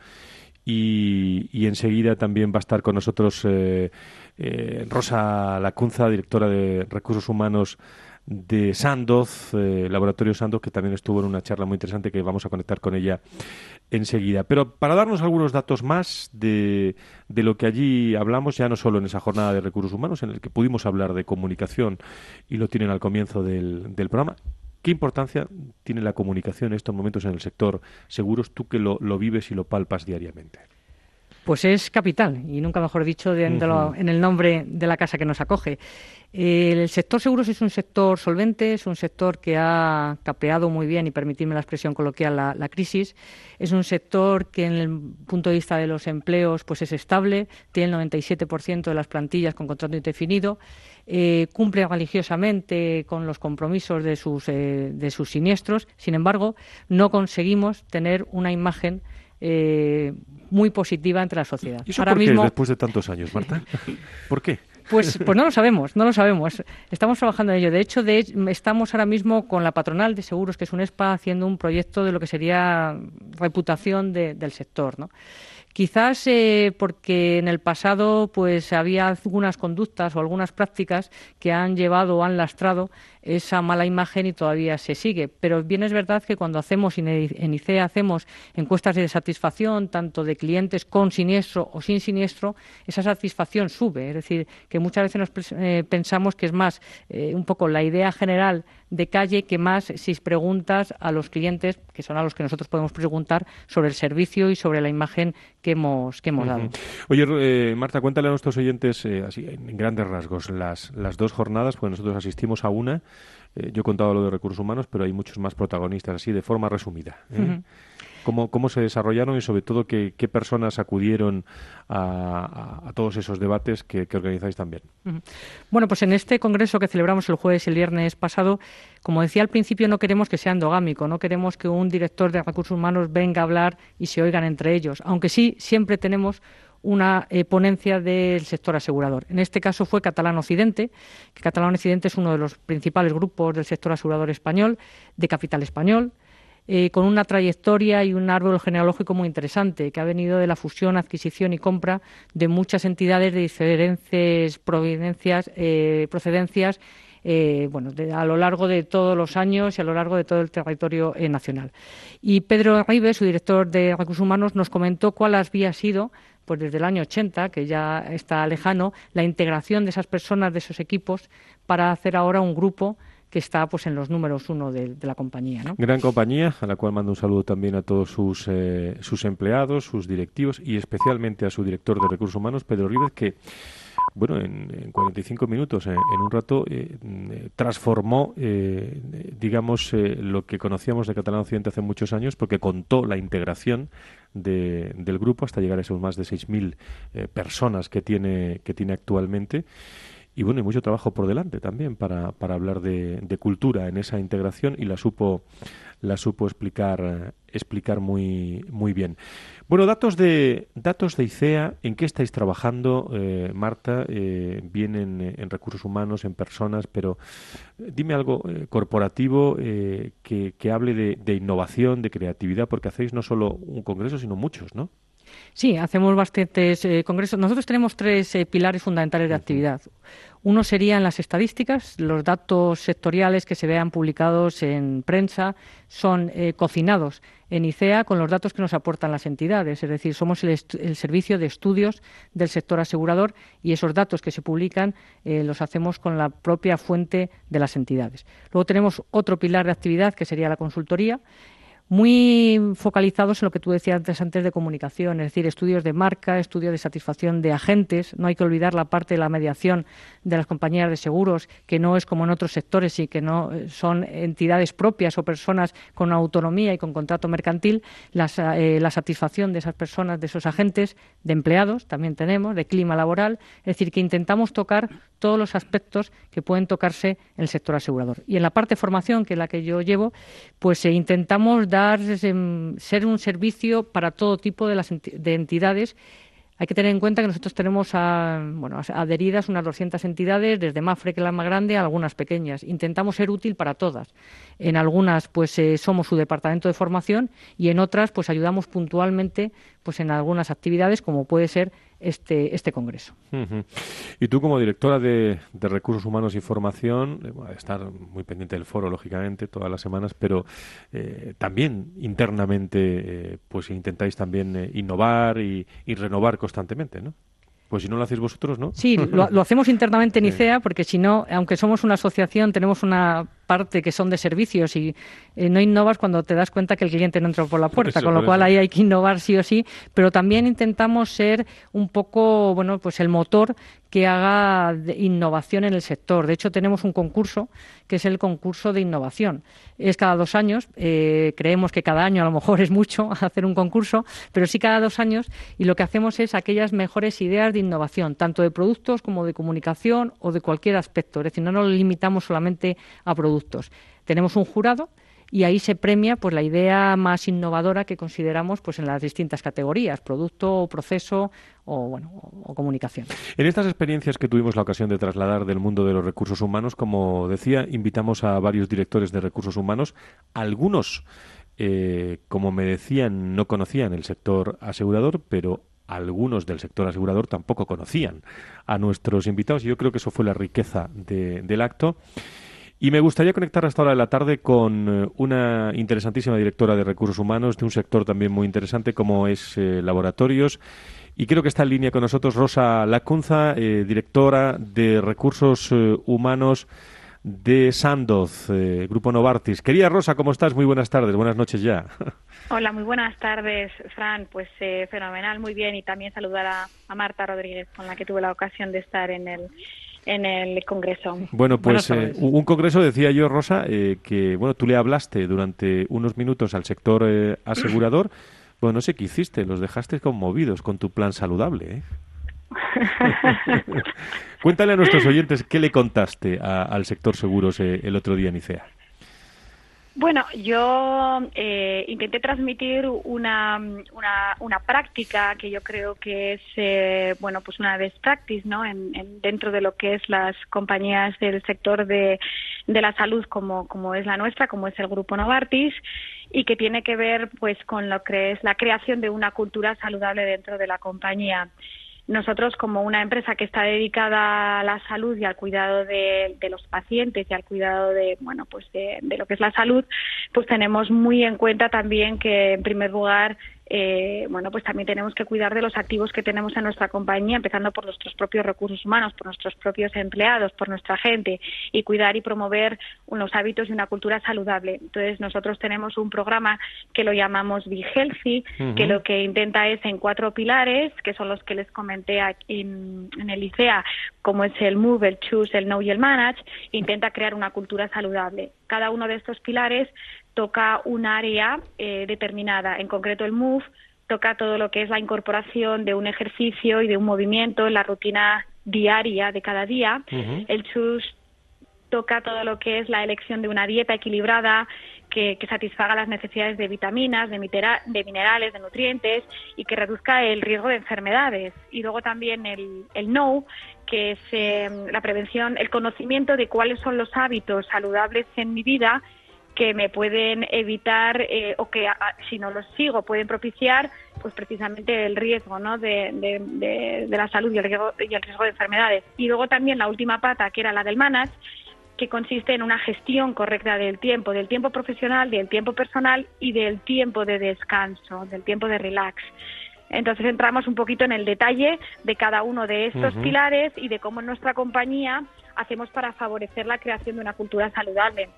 Y, y enseguida también va a estar con nosotros eh, eh, Rosa Lacunza, directora de Recursos Humanos de Sandoz, eh, Laboratorio Sandoz, que también estuvo en una charla muy interesante que vamos a conectar con ella enseguida. Pero para darnos algunos datos más de, de lo que allí hablamos, ya no solo en esa jornada de Recursos Humanos, en el que pudimos hablar de comunicación y lo tienen al comienzo del, del programa. ¿Qué importancia tiene la comunicación en estos momentos en el sector seguros, tú que lo, lo vives y lo palpas diariamente? Pues es capital, y nunca mejor dicho, de, de lo, en el nombre de la casa que nos acoge. El sector seguros es un sector solvente, es un sector que ha capeado muy bien, y permitidme la expresión coloquial, la, la crisis. Es un sector que en el punto de vista de los empleos pues es estable, tiene el noventa y siete por ciento de las plantillas con contrato indefinido, eh, cumple religiosamente con los compromisos de sus, eh, de sus siniestros. Sin embargo, no conseguimos tener una imagen Eh, muy positiva entre la sociedad. ¿Y eso Ahora por qué mismo... después de tantos años, Marta? ¿Por qué? Pues, pues no lo sabemos, no lo sabemos. Estamos trabajando en ello. De hecho, de, estamos ahora mismo con la patronal de seguros, que es UNESPA, haciendo un proyecto de lo que sería reputación de, del sector, ¿no? Quizás eh, porque en el pasado pues había algunas conductas o algunas prácticas que han llevado o han lastrado esa mala imagen y todavía se sigue. Pero bien es verdad que cuando hacemos, en ICEA hacemos encuestas de satisfacción, tanto de clientes con siniestro o sin siniestro, esa satisfacción sube. Es decir, que muchas veces nos eh, pensamos que es más eh, un poco la idea general de calle que más si preguntas a los clientes, que son a los que nosotros podemos preguntar sobre el servicio y sobre la imagen que hemos, que hemos uh-huh. dado. Oye, eh, Marta, cuéntale a nuestros oyentes, eh, así en grandes rasgos, las, las dos jornadas, porque nosotros asistimos a una. Eh, yo he contado lo de recursos humanos, pero hay muchos más protagonistas, así de forma resumida. ¿eh? Uh-huh. ¿Cómo, ¿Cómo se desarrollaron y sobre todo qué, qué personas acudieron a, a, a todos esos debates que, que organizáis también? Uh-huh. Bueno, pues en este congreso que celebramos el jueves y el viernes pasado, como decía al principio, no queremos que sea endogámico, no queremos que un director de recursos humanos venga a hablar y se oigan entre ellos, aunque sí siempre tenemos una eh, ponencia del sector asegurador. En este caso fue Catalán Occidente, que Catalán Occidente es uno de los principales grupos del sector asegurador español, de capital español. eh, con una trayectoria y un árbol genealógico muy interesante, que ha venido de la fusión, adquisición y compra de muchas entidades de diferentes providencias, eh, procedencias, Eh, bueno, de, a lo largo de todos los años y a lo largo de todo el territorio eh, nacional. Y Pedro Arribes, su director de Recursos Humanos, nos comentó cuál había sido, pues desde el año ochenta, que ya está lejano, la integración de esas personas, de esos equipos, para hacer ahora un grupo que está pues en los números uno de, de la compañía, ¿no? Gran compañía, a la cual mando un saludo también a todos sus, eh, sus empleados, sus directivos y especialmente a su director de Recursos Humanos, Pedro Arribes, que bueno, en, en cuarenta y cinco minutos, en, en un rato, eh, eh, transformó, eh, digamos, eh, lo que conocíamos de Catalán Occidente hace muchos años, porque contó la integración de, del grupo hasta llegar a esos más de seis mil eh, personas que tiene, que tiene actualmente. Y bueno, hay mucho trabajo por delante también para, para hablar de, de cultura en esa integración y la supo la supo explicar explicar muy muy bien. Bueno, datos de datos de ICEA, ¿en qué estáis trabajando, eh, Marta? Eh, vienen en, en recursos humanos, en personas, pero dime algo eh, corporativo eh, que, que hable de, de innovación, de creatividad, porque hacéis no solo un congreso, sino muchos, ¿no? Sí, hacemos bastantes eh, congresos. Nosotros tenemos tres eh, pilares fundamentales de actividad. Uno serían las estadísticas. Los datos sectoriales que se vean publicados en prensa son eh, cocinados en ICEA con los datos que nos aportan las entidades. Es decir, somos el, el servicio de estudios del sector asegurador y esos datos que se publican eh, los hacemos con la propia fuente de las entidades. Luego tenemos otro pilar de actividad que sería la consultoría, muy focalizados en lo que tú decías antes, antes de comunicación, es decir, estudios de marca, estudios de satisfacción de agentes. No hay que olvidar la parte de la mediación de las compañías de seguros, que no es como en otros sectores y que no son entidades propias o personas con autonomía y con contrato mercantil. Las, eh, la satisfacción de esas personas, de esos agentes, de empleados, también tenemos, de clima laboral. Es decir, que intentamos tocar todos los aspectos que pueden tocarse en el sector asegurador. Y en la parte de formación, que es la que yo llevo, pues eh, intentamos dar ser un servicio para todo tipo de, las enti- de entidades. Hay que tener en cuenta que nosotros tenemos a, bueno, adheridas unas doscientas entidades, desde Mafre, que es la más grande, a algunas pequeñas. Intentamos ser útil para todas. En algunas pues eh, somos su departamento de formación y en otras pues ayudamos puntualmente pues en algunas actividades, como puede ser este este congreso. Uh-huh. Y tú, como directora de, de Recursos Humanos y Formación, eh, bueno, estar muy pendiente del foro, lógicamente, todas las semanas, pero eh, también internamente eh, pues intentáis también eh, innovar y, y renovar constantemente, ¿no? Pues si no lo hacéis vosotros, ¿no? Sí, lo, lo hacemos internamente en ICEA, porque si no, aunque somos una asociación, tenemos una parte que son de servicios y eh, no innovas cuando te das cuenta que el cliente no entra por la puerta, por eso, con lo cual eso. Ahí hay que innovar sí o sí, pero también intentamos ser un poco, bueno, pues el motor que haga de innovación en el sector. De hecho, tenemos un concurso que es el concurso de innovación. Es cada dos años, eh, creemos que cada año a lo mejor es mucho hacer un concurso, pero sí cada dos años, y lo que hacemos es aquellas mejores ideas de innovación, tanto de productos como de comunicación o de cualquier aspecto. Es decir, no nos limitamos solamente a productos. Tenemos un jurado y ahí se premia pues la idea más innovadora que consideramos pues en las distintas categorías, producto, proceso o bueno o, o comunicación. En estas experiencias que tuvimos la ocasión de trasladar del mundo de los recursos humanos, como decía, invitamos a varios directores de recursos humanos, algunos eh, como me decían no conocían el sector asegurador, pero algunos del sector asegurador tampoco conocían a nuestros invitados y yo creo que eso fue la riqueza de, del acto. Y me gustaría conectar a esta hora de la tarde con una interesantísima directora de recursos humanos de un sector también muy interesante como es eh, laboratorios. Y creo que está en línea con nosotros Rosa Lacunza, eh, directora de recursos eh, humanos de Sandoz, eh, Grupo Novartis. Querida Rosa, ¿cómo estás? Muy buenas tardes, buenas noches ya. Hola, muy buenas tardes, Fran. Pues eh, fenomenal, muy bien. Y también saludar a, a Marta Rodríguez, con la que tuve la ocasión de estar en el en el congreso. Bueno, pues eh, un congreso, decía yo, Rosa, eh, que bueno, tú le hablaste durante unos minutos al sector eh, asegurador. Bueno, no sé qué hiciste, los dejaste conmovidos con tu plan saludable, ¿eh? Cuéntale a nuestros oyentes qué le contaste a, al sector seguros eh, el otro día en ICEA. Bueno, yo eh, intenté transmitir una, una, una práctica que yo creo que es eh, bueno, pues una best practice, ¿no? En, en, dentro de lo que es las compañías del sector de, de la salud como, como es la nuestra, como es el Grupo Novartis, y que tiene que ver pues con lo que es la creación de una cultura saludable dentro de la compañía. Nosotros, como una empresa que está dedicada a la salud y al cuidado de, de los pacientes y al cuidado de, bueno, pues de, de lo que es la salud, pues tenemos muy en cuenta también que, en primer lugar, eh, bueno, pues también tenemos que cuidar de los activos que tenemos en nuestra compañía, empezando por nuestros propios recursos humanos, por nuestros propios empleados, por nuestra gente, y cuidar y promover unos hábitos y una cultura saludable. Entonces, nosotros tenemos un programa que lo llamamos Be Healthy, uh-huh. que lo que intenta es en cuatro pilares, que son los que les comenté aquí en, en el ICEA, como es el Move, el Choose, el Know y el Manage, intenta crear una cultura saludable. Cada uno de estos pilares toca un área eh, determinada. En concreto, el Move toca todo lo que es la incorporación de un ejercicio y de un movimiento en la rutina diaria de cada día. Uh-huh. El Choose toca todo lo que es la elección de una dieta equilibrada que, que satisfaga las necesidades de vitaminas, de, mitera, de minerales, de nutrientes y que reduzca el riesgo de enfermedades. Y luego también el, el Know, que es eh, la prevención, el conocimiento de cuáles son los hábitos saludables en mi vida que me pueden evitar eh, o que a, si no los sigo pueden propiciar pues precisamente el riesgo, ¿no? de, de, de, de la salud y el, riesgo, y el riesgo de enfermedades. Y luego también la última pata, que era la del Manage, que consiste en una gestión correcta del tiempo, del tiempo profesional, del tiempo personal y del tiempo de descanso, del tiempo de relax. Entonces entramos un poquito en el detalle de cada uno de estos uh-huh. pilares y de cómo en nuestra compañía hacemos para favorecer la creación de una cultura saludable.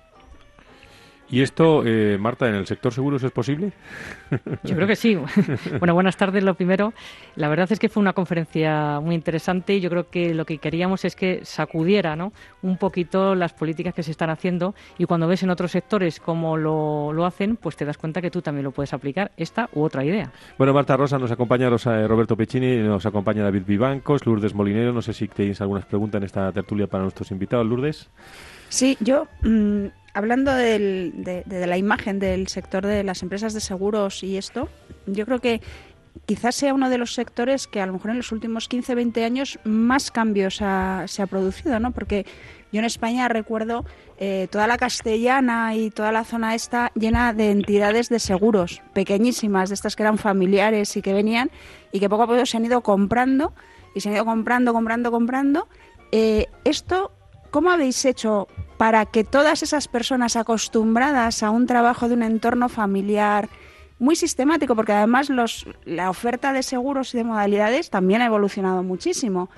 ¿Y esto, eh, Marta, en el sector seguros es posible? Yo creo que sí. Bueno, buenas tardes, lo primero. La verdad es que fue una conferencia muy interesante y yo creo que lo que queríamos es que sacudiera, ¿no?, un poquito las políticas que se están haciendo, y cuando ves en otros sectores cómo lo, lo hacen, pues te das cuenta que tú también lo puedes aplicar, esta u otra idea. Bueno, Marta, Rosa, nos acompaña Rosa, Roberto Piccini, nos acompaña David Vivancos, Lourdes Molinero. No sé si tenéis algunas preguntas en esta tertulia para nuestros invitados. Lourdes. Sí, yo... Mmm... Hablando del, de, de la imagen del sector de las empresas de seguros y esto, yo creo que quizás sea uno de los sectores que a lo mejor en los últimos quince, veinte años más cambios ha, se ha producido, ¿no? Porque yo en España recuerdo eh, toda la Castellana y toda la zona esta llena de entidades de seguros, pequeñísimas, de estas que eran familiares y que venían y que poco a poco se han ido comprando y se han ido comprando, comprando, comprando. Eh, esto, ¿cómo habéis hecho para que todas esas personas acostumbradas a un trabajo de un entorno familiar muy sistemático, porque además los, la oferta de seguros y de modalidades también ha evolucionado muchísimo?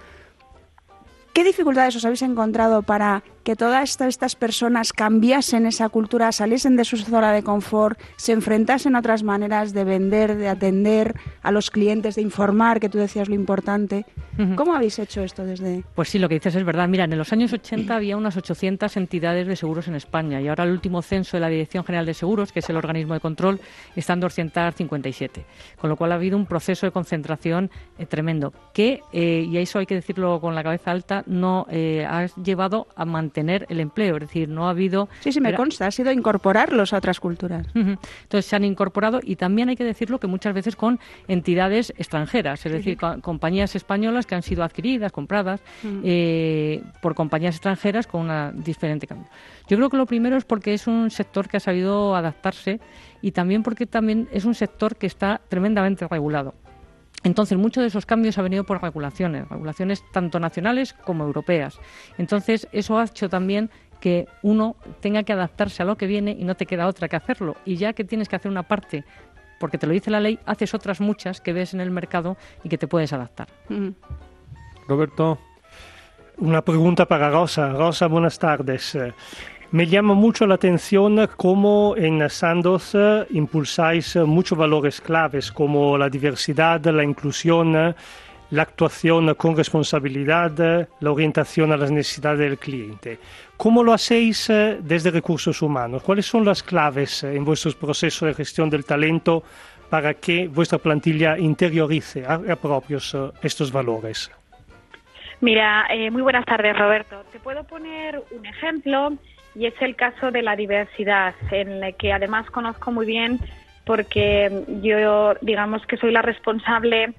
¿Qué dificultades os habéis encontrado para que todas estas, estas personas cambiasen esa cultura, saliesen de su zona de confort, se enfrentasen a otras maneras de vender, de atender a los clientes, de informar, que tú decías lo importante? Uh-huh. ¿Cómo habéis hecho esto desde...? Pues sí, lo que dices es verdad. Mira, en los años ochenta había unas ochocientas entidades de seguros en España y ahora el último censo de la Dirección General de Seguros, que es el organismo de control, están doscientas cincuenta y siete. Con lo cual ha habido un proceso de concentración eh, tremendo que, eh, y eso hay que decirlo con la cabeza alta, no eh, ha llevado a mantener el empleo, es decir, no ha habido... Sí, sí, me era... consta, ha sido incorporarlos a otras culturas. Uh-huh. Entonces se han incorporado y también hay que decirlo que muchas veces con entidades extranjeras, es sí, decir, sí. Co- compañías españolas que han sido adquiridas, compradas uh-huh. eh, por compañías extranjeras con una diferente cambio. Yo creo que lo primero es porque es un sector que ha sabido adaptarse y también porque también es un sector que está tremendamente regulado. Entonces, muchos de esos cambios han venido por regulaciones, regulaciones tanto nacionales como europeas. Entonces, eso ha hecho también que uno tenga que adaptarse a lo que viene y no te queda otra que hacerlo. Y ya que tienes que hacer una parte, porque te lo dice la ley, haces otras muchas que ves en el mercado y que te puedes adaptar. Mm. Roberto. Una pregunta para Rosa. Rosa, buenas tardes. Me llama mucho la atención cómo en Sandoz impulsáis muchos valores claves como la diversidad, la inclusión, la actuación con responsabilidad, la orientación a las necesidades del cliente. ¿Cómo lo hacéis desde recursos humanos? ¿Cuáles son las claves en vuestros procesos de gestión del talento para que vuestra plantilla interiorice a, a propios estos valores? Mira, eh, muy buenas tardes, Roberto. Te puedo poner un ejemplo y es el caso de la diversidad, en el que además conozco muy bien porque yo, digamos que soy la responsable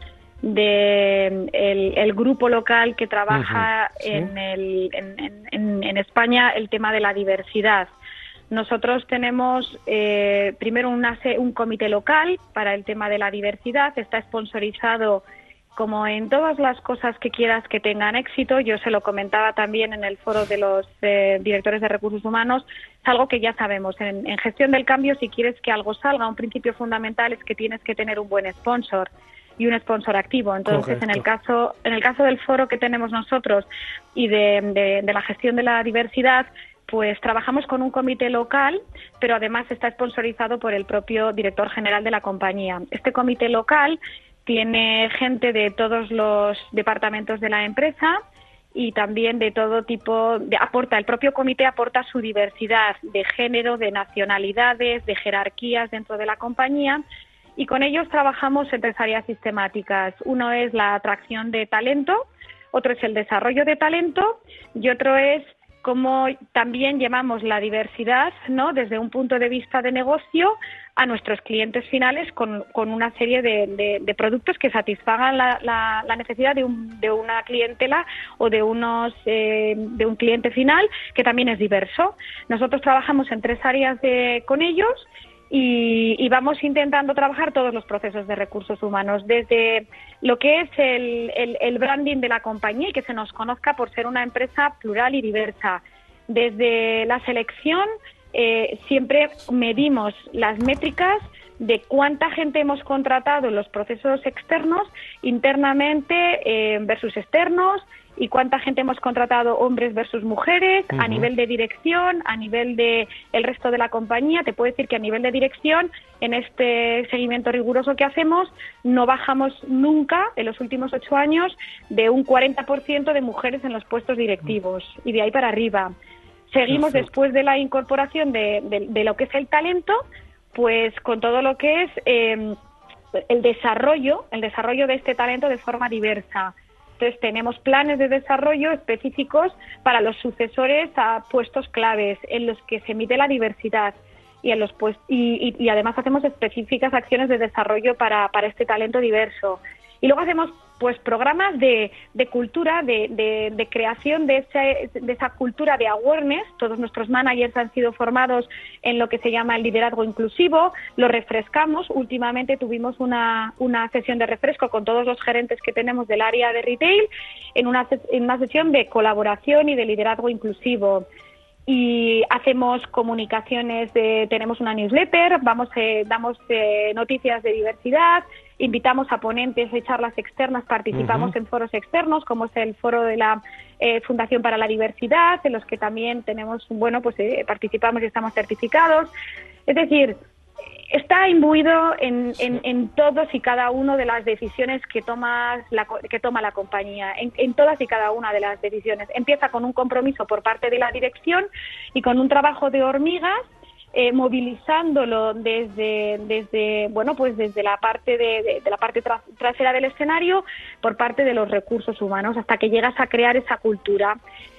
de el, el grupo local que trabaja uh-huh. ¿Sí? en, el, en, en, en España el tema de la diversidad. Nosotros tenemos eh, primero una, un comité local para el tema de la diversidad, está sponsorizado como en todas las cosas que quieras que tengan éxito. Yo se lo comentaba también en el foro de los eh, directores de recursos humanos, es algo que ya sabemos. En, en gestión del cambio, si quieres que algo salga, un principio fundamental es que tienes que tener un buen sponsor y un sponsor activo. Entonces, Correcto. en el caso en el caso del foro que tenemos nosotros y de, de, de la gestión de la diversidad, pues trabajamos con un comité local, pero además está sponsorizado por el propio director general de la compañía. Este comité local tiene gente de todos los departamentos de la empresa y también de todo tipo, de, aporta el propio comité aporta su diversidad de género, de nacionalidades, de jerarquías dentro de la compañía, y con ellos trabajamos en tres áreas sistemáticas. Uno es la atracción de talento, otro es el desarrollo de talento y otro es cómo también llevamos la diversidad, ¿no?, desde un punto de vista de negocio a nuestros clientes finales con, con una serie de, de, de productos que satisfagan la, la, la necesidad de, un, de una clientela o de, unos, eh, de un cliente final que también es diverso. Nosotros trabajamos en tres áreas de, con ellos y, y vamos intentando trabajar todos los procesos de recursos humanos, desde lo que es el, el, el branding de la compañía y que se nos conozca por ser una empresa plural y diversa. Desde la selección, eh, siempre medimos las métricas de cuánta gente hemos contratado en los procesos externos, internamente eh, versus externos, y cuánta gente hemos contratado hombres versus mujeres, uh-huh. a nivel de dirección, a nivel de el resto de la compañía. Te puedo decir que a nivel de dirección, en este seguimiento riguroso que hacemos, no bajamos nunca, en los últimos ocho años, de un cuarenta por ciento de mujeres en los puestos directivos, y de ahí para arriba. Seguimos Perfecto. Después de la incorporación de, de, de lo que es el talento, pues con todo lo que es eh, el desarrollo, el desarrollo de este talento de forma diversa. Entonces tenemos planes de desarrollo específicos para los sucesores a puestos claves en los que se mide la diversidad y en los pues, y, y, y además hacemos específicas acciones de desarrollo para, para este talento diverso. Y luego hacemos pues programas de, de cultura, de, de, de creación de, ese, de esa cultura de awareness. Todos nuestros managers han sido formados en lo que se llama el liderazgo inclusivo, lo refrescamos. Últimamente tuvimos una, una sesión de refresco con todos los gerentes que tenemos del área de retail en una, en una sesión de colaboración y de liderazgo inclusivo. Y hacemos comunicaciones, de, tenemos una newsletter, vamos eh, damos eh, noticias de diversidad, invitamos a ponentes de charlas externas, participamos uh-huh. en foros externos, como es el foro de la eh, Fundación para la Diversidad, en los que también tenemos, bueno, pues eh, participamos y estamos certificados. Es decir, está imbuido en, en, en todos y cada una de las decisiones que toma la, que toma la compañía, en, en todas y cada una de las decisiones. Empieza con un compromiso por parte de la dirección y con un trabajo de hormigas, eh, movilizándolo desde, desde, bueno, pues desde la parte de, de, de la parte tra- trasera del escenario, por parte de los recursos humanos, hasta que llegas a crear esa cultura.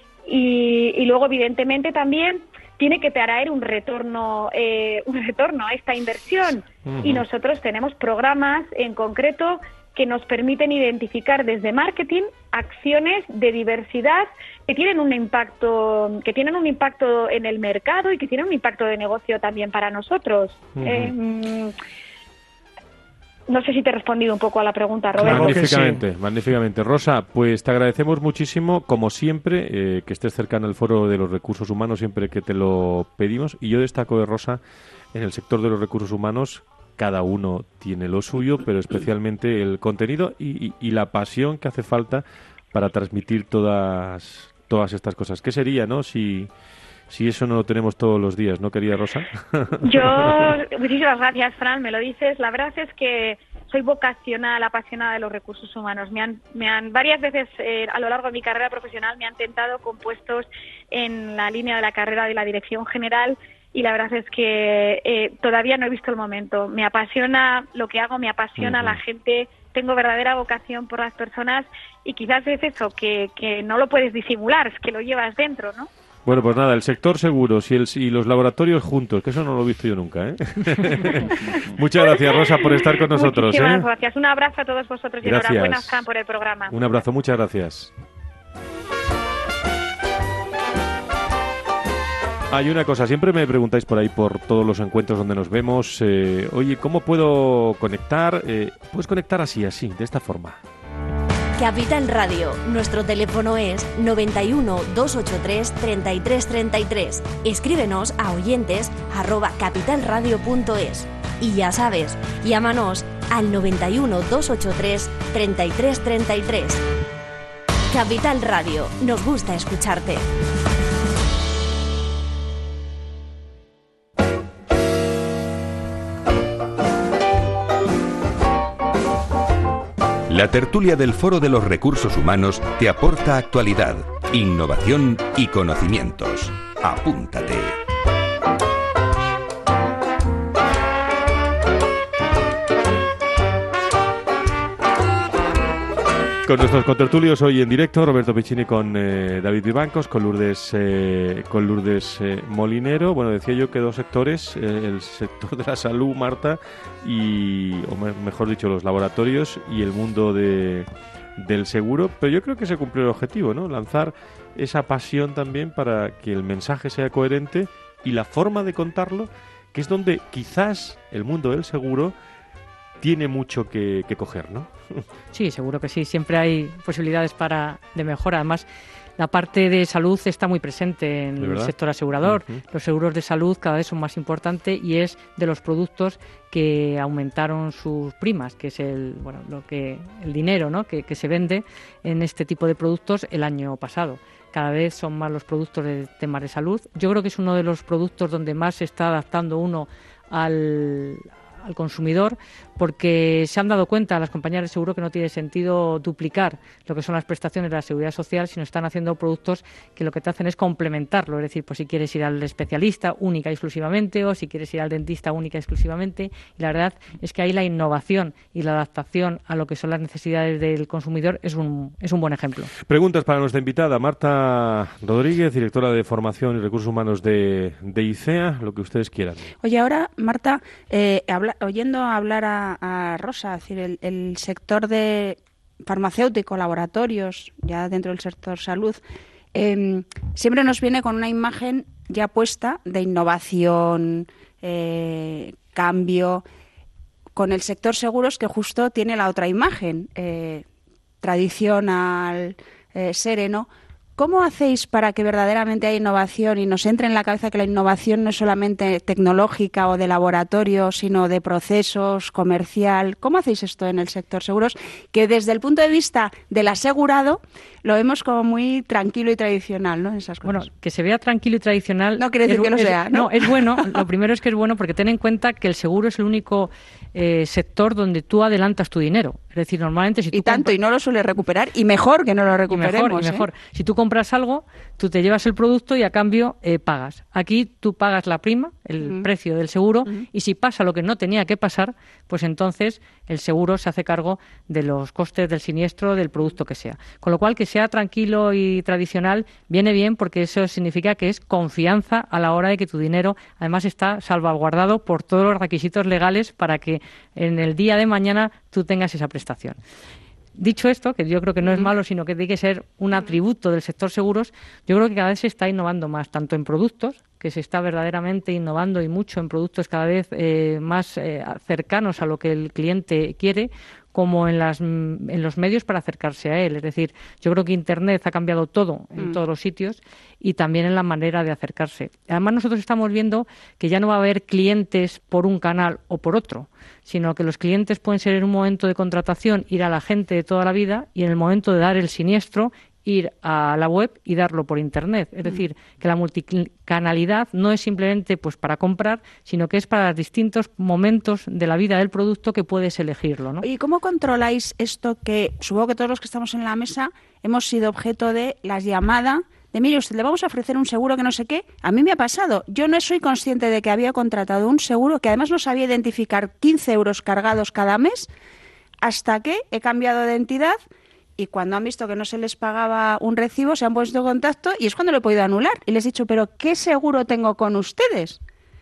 Y, y luego, evidentemente, también tiene que traer un retorno, eh, un retorno a esta inversión. Uh-huh. Y nosotros tenemos programas en concreto que nos permiten identificar desde marketing acciones de diversidad que tienen un impacto, que tienen un impacto en el mercado y que tienen un impacto de negocio también para nosotros. Uh-huh. Eh, No sé si te he respondido un poco a la pregunta, Roberto. Magníficamente, sí. magníficamente. Rosa, pues te agradecemos muchísimo, como siempre, eh, que estés cercana al Foro de los Recursos Humanos siempre que te lo pedimos. Y yo destaco de Rosa, en el sector de los recursos humanos, cada uno tiene lo suyo, pero especialmente el contenido y, y, y la pasión que hace falta para transmitir todas, todas estas cosas. ¿Qué sería, no?, si... Si eso no lo tenemos todos los días, ¿no, querida Rosa? Yo, muchísimas gracias, Fran, me lo dices. La verdad es que soy vocacional, apasionada de los recursos humanos. Me han, me han varias veces eh, a lo largo de mi carrera profesional me han tentado con puestos en la línea de la carrera de la dirección general y la verdad es que eh, todavía no he visto el momento. Me apasiona lo que hago, me apasiona uh-huh. la gente. Tengo verdadera vocación por las personas y quizás es eso, que, que no lo puedes disimular, es que lo llevas dentro, ¿no? Bueno, pues nada, el sector seguros y, el, y los laboratorios juntos, que eso no lo he visto yo nunca, ¿eh? Muchas gracias, Rosa, por estar con nosotros. Muchísimas ¿eh? gracias. Un abrazo a todos vosotros y gracias. enhorabuena, Fran, por el programa. Un abrazo, muchas gracias. Hay una cosa, siempre me preguntáis por ahí, por todos los encuentros donde nos vemos, eh, oye, ¿cómo puedo conectar? Eh, puedes conectar así, así, de esta forma. Capital Radio. Nuestro teléfono es noventa y uno, doscientos ochenta y tres, treinta y tres treinta y tres. Escríbenos a oyentes arroba capitalradio punto es. Y ya sabes, llámanos al noventa y uno, doscientos ochenta y tres, treinta y tres treinta y tres. Capital Radio. Nos gusta escucharte. La tertulia del Foro de los Recursos Humanos te aporta actualidad, innovación y conocimientos. Apúntate. Con nuestros contertulios hoy en directo, Roberto Piccini con eh, David Vivancos, con Lourdes, eh, con Lourdes eh, Molinero. Bueno, decía yo que dos sectores, eh, el sector de la salud, Marta, y, o me, mejor dicho, los laboratorios y el mundo de, del seguro. Pero yo creo que se cumplió el objetivo, ¿no? Lanzar esa pasión también para que el mensaje sea coherente y la forma de contarlo, que es donde quizás el mundo del seguro tiene mucho que, que coger, ¿no? Sí, seguro que sí. Siempre hay posibilidades para de mejora. Además, la parte de salud está muy presente en el sector asegurador. Uh-huh. Los seguros de salud cada vez son más importantes y es de los productos que aumentaron sus primas, que es el bueno lo que el dinero, ¿no? que, que se vende en este tipo de productos el año pasado. Cada vez son más los productos de temas de salud. Yo creo que es uno de los productos donde más se está adaptando uno al al consumidor, porque se han dado cuenta las compañías de seguro que no tiene sentido duplicar lo que son las prestaciones de la seguridad social, sino están haciendo productos que lo que te hacen es complementarlo, es decir, pues si quieres ir al especialista única y exclusivamente o si quieres ir al dentista única y exclusivamente, y la verdad es que ahí la innovación y la adaptación a lo que son las necesidades del consumidor es un, es un buen ejemplo. Preguntas para nuestra invitada, Marta Rodríguez, directora de Formación y Recursos Humanos de, de ICEA, lo que ustedes quieran. Oye, ahora, Marta, eh, habla oyendo hablar a, a Rosa, es decir, el, el sector de farmacéutico, laboratorios, ya dentro del sector salud, eh, siempre nos viene con una imagen ya puesta de innovación, eh, cambio, con el sector seguros que justo tiene la otra imagen, eh, tradicional, eh, sereno. ¿Cómo hacéis para que verdaderamente haya innovación y nos entre en la cabeza que la innovación no es solamente tecnológica o de laboratorio, sino de procesos, comercial? ¿Cómo hacéis esto en el sector seguros? Que desde el punto de vista del asegurado lo vemos como muy tranquilo y tradicional, ¿no? Esas cosas. Bueno, que se vea tranquilo y tradicional... No quiere decir es, que lo es, sea, ¿no? No, es bueno. Lo primero es que es bueno porque ten en cuenta que el seguro es el único eh, sector donde tú adelantas tu dinero. Es decir, normalmente si tú... Y tanto, compras... y no lo sueles recuperar, y mejor que no lo recuperemos. Y mejor, y mejor. ¿eh? Si tú compras algo, tú te llevas el producto y a cambio eh, pagas. Aquí tú pagas la prima, el uh-huh. precio del seguro, uh-huh. y si pasa lo que no tenía que pasar, pues entonces el seguro se hace cargo de los costes del siniestro, del producto que sea. Con lo cual, que sea tranquilo y tradicional viene bien porque eso significa que es confianza a la hora de que tu dinero además está salvaguardado por todos los requisitos legales para que en el día de mañana tú tengas esa prestación. Dicho esto, que yo creo que no es malo, sino que tiene que ser un atributo del sector seguros, yo creo que cada vez se está innovando más, tanto en productos, que se está verdaderamente innovando y mucho en productos cada vez eh, más eh, cercanos a lo que el cliente quiere, como en, las, en los medios para acercarse a él. Es decir, yo creo que Internet ha cambiado todo en mm. todos los sitios y también en la manera de acercarse. Además, nosotros estamos viendo que ya no va a haber clientes por un canal o por otro, sino que los clientes pueden ser en un momento de contratación ir a la gente de toda la vida y en el momento de dar el siniestro ir a la web y darlo por Internet. Es decir, que la multicanalidad no es simplemente pues para comprar, sino que es para distintos momentos de la vida del producto que puedes elegirlo, ¿no? ¿Y cómo controláis esto que, supongo que todos los que estamos en la mesa hemos sido objeto de las llamadas de, mire, usted le vamos a ofrecer un seguro que no sé qué? A mí me ha pasado. Yo no soy consciente de que había contratado un seguro que además no sabía identificar quince euros cargados cada mes hasta que he cambiado de entidad y cuando han visto que no se les pagaba un recibo se han puesto en contacto y es cuando lo he podido anular. Y les he dicho, ¿pero qué seguro tengo con ustedes?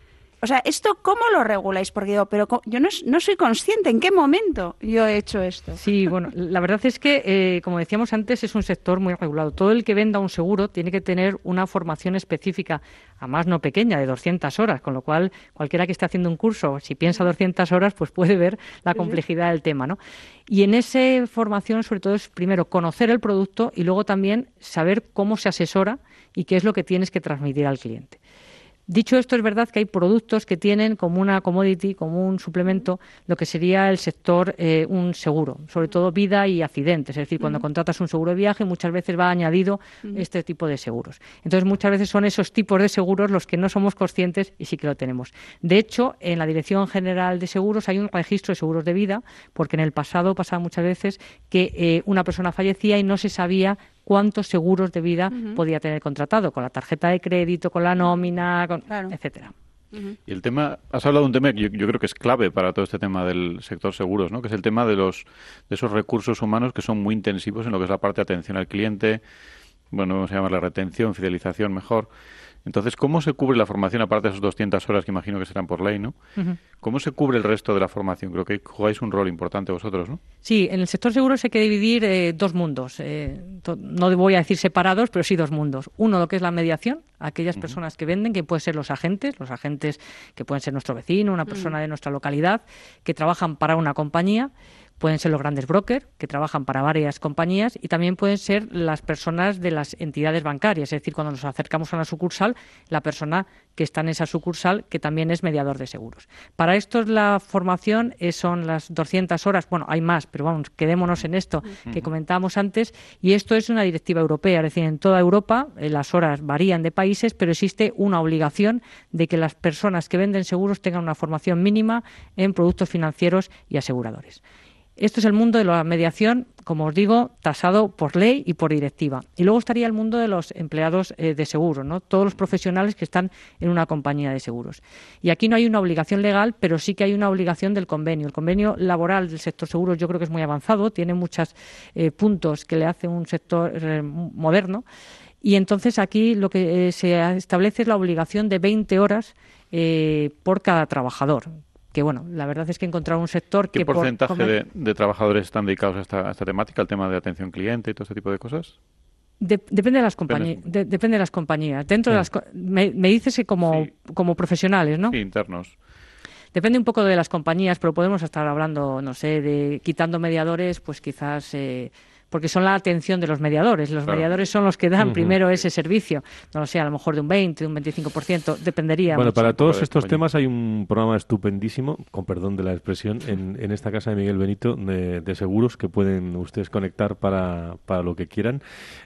O sea, ¿esto cómo lo reguláis? Porque digo, pero yo no, no soy consciente en qué momento yo he hecho esto. Sí, bueno, la verdad es que, eh, como decíamos antes, es un sector muy regulado. Todo el que venda un seguro tiene que tener una formación específica, además no pequeña, de doscientas horas, con lo cual cualquiera que esté haciendo un curso, si piensa doscientas horas, pues puede ver la complejidad del tema, ¿no? Y en esa formación, sobre todo, es primero conocer el producto y luego también saber cómo se asesora y qué es lo que tienes que transmitir al cliente. Dicho esto, es verdad que hay productos que tienen como una commodity, como un suplemento, lo que sería el sector eh, un seguro, sobre todo vida y accidentes. Es decir, cuando uh-huh. contratas un seguro de viaje, muchas veces va añadido uh-huh. este tipo de seguros. Entonces, muchas veces son esos tipos de seguros los que no somos conscientes y sí que lo tenemos. De hecho, en la Dirección General de Seguros hay un registro de seguros de vida, porque en el pasado pasaba muchas veces que eh, una persona fallecía y no se sabía cuántos seguros de vida uh-huh. podía tener contratado, con la tarjeta de crédito, con la nómina, con, claro. etcétera. Uh-huh. Y el tema, has hablado de un tema que yo, yo creo que es clave para todo este tema del sector seguros, ¿no? Que es el tema de los de esos recursos humanos que son muy intensivos en lo que es la parte de atención al cliente, bueno, vamos a llamarle retención, fidelización mejor. Entonces, ¿cómo se cubre la formación, aparte de esas doscientas horas que imagino que serán por ley, ¿no? Uh-huh. ¿Cómo se cubre el resto de la formación? Creo que jugáis un rol importante vosotros, ¿no? Sí, en el sector seguro hay que dividir eh, dos mundos. Eh, to- no voy a decir separados, pero sí dos mundos. Uno, lo que es la mediación, aquellas uh-huh. personas que venden, que pueden ser los agentes, los agentes que pueden ser nuestro vecino, una persona uh-huh. de nuestra localidad, que trabajan para una compañía. Pueden ser los grandes brokers, que trabajan para varias compañías, y también pueden ser las personas de las entidades bancarias, es decir, cuando nos acercamos a una sucursal, la persona que está en esa sucursal, que también es mediador de seguros. Para esto la formación eh, son las doscientas horas, bueno, hay más, pero vamos, quedémonos en esto que comentábamos antes, y esto es una directiva europea, es decir, en toda Europa eh, las horas varían de países, pero existe una obligación de que las personas que venden seguros tengan una formación mínima en productos financieros y aseguradores. Esto es el mundo de la mediación, como os digo, tasado por ley y por directiva. Y luego estaría el mundo de los empleados eh, de seguro, ¿no? Todos los profesionales que están en una compañía de seguros. Y aquí no hay una obligación legal, pero sí que hay una obligación del convenio. El convenio laboral del sector seguros yo creo que es muy avanzado, tiene muchos eh, puntos que le hace un sector eh, moderno. Y entonces aquí lo que eh, se establece es la obligación de veinte horas eh, por cada trabajador. Que bueno, la verdad es que encontrar un sector que... ¿Qué porcentaje por... de, de trabajadores están dedicados a esta, a esta temática, al tema de atención cliente y todo este tipo de cosas? De, depende de las compañías. De, depende de las compañías. Dentro sí. de las me, me dices que como, sí. como profesionales, ¿no? Sí, internos. Depende un poco de las compañías, pero podemos estar hablando, no sé, de quitando mediadores, pues quizás... Eh, porque son la atención de los mediadores. Los claro. mediadores son los que dan uh-huh. primero ese servicio. No lo sé, a lo mejor de un veinte, de un veinticinco por ciento, dependería. Bueno, mucho. Para todos estos temas hay un programa estupendísimo, con perdón de la expresión, en, en esta casa de Miguel Benito, de, de seguros, que pueden ustedes conectar para, para lo que quieran.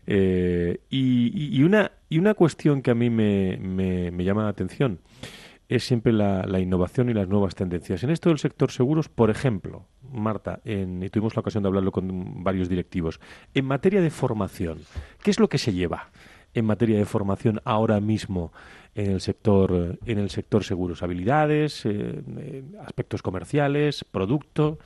Eh, y, y, una, y una cuestión que a mí me, me, me llama la atención es siempre la, la innovación y las nuevas tendencias. En esto del sector seguros, por ejemplo, Marta, en, y tuvimos la ocasión de hablarlo con varios directivos, en materia de formación, ¿qué es lo que se lleva en materia de formación ahora mismo en el sector, en el sector seguros? ¿Habilidades, eh, eh, aspectos comerciales, producto?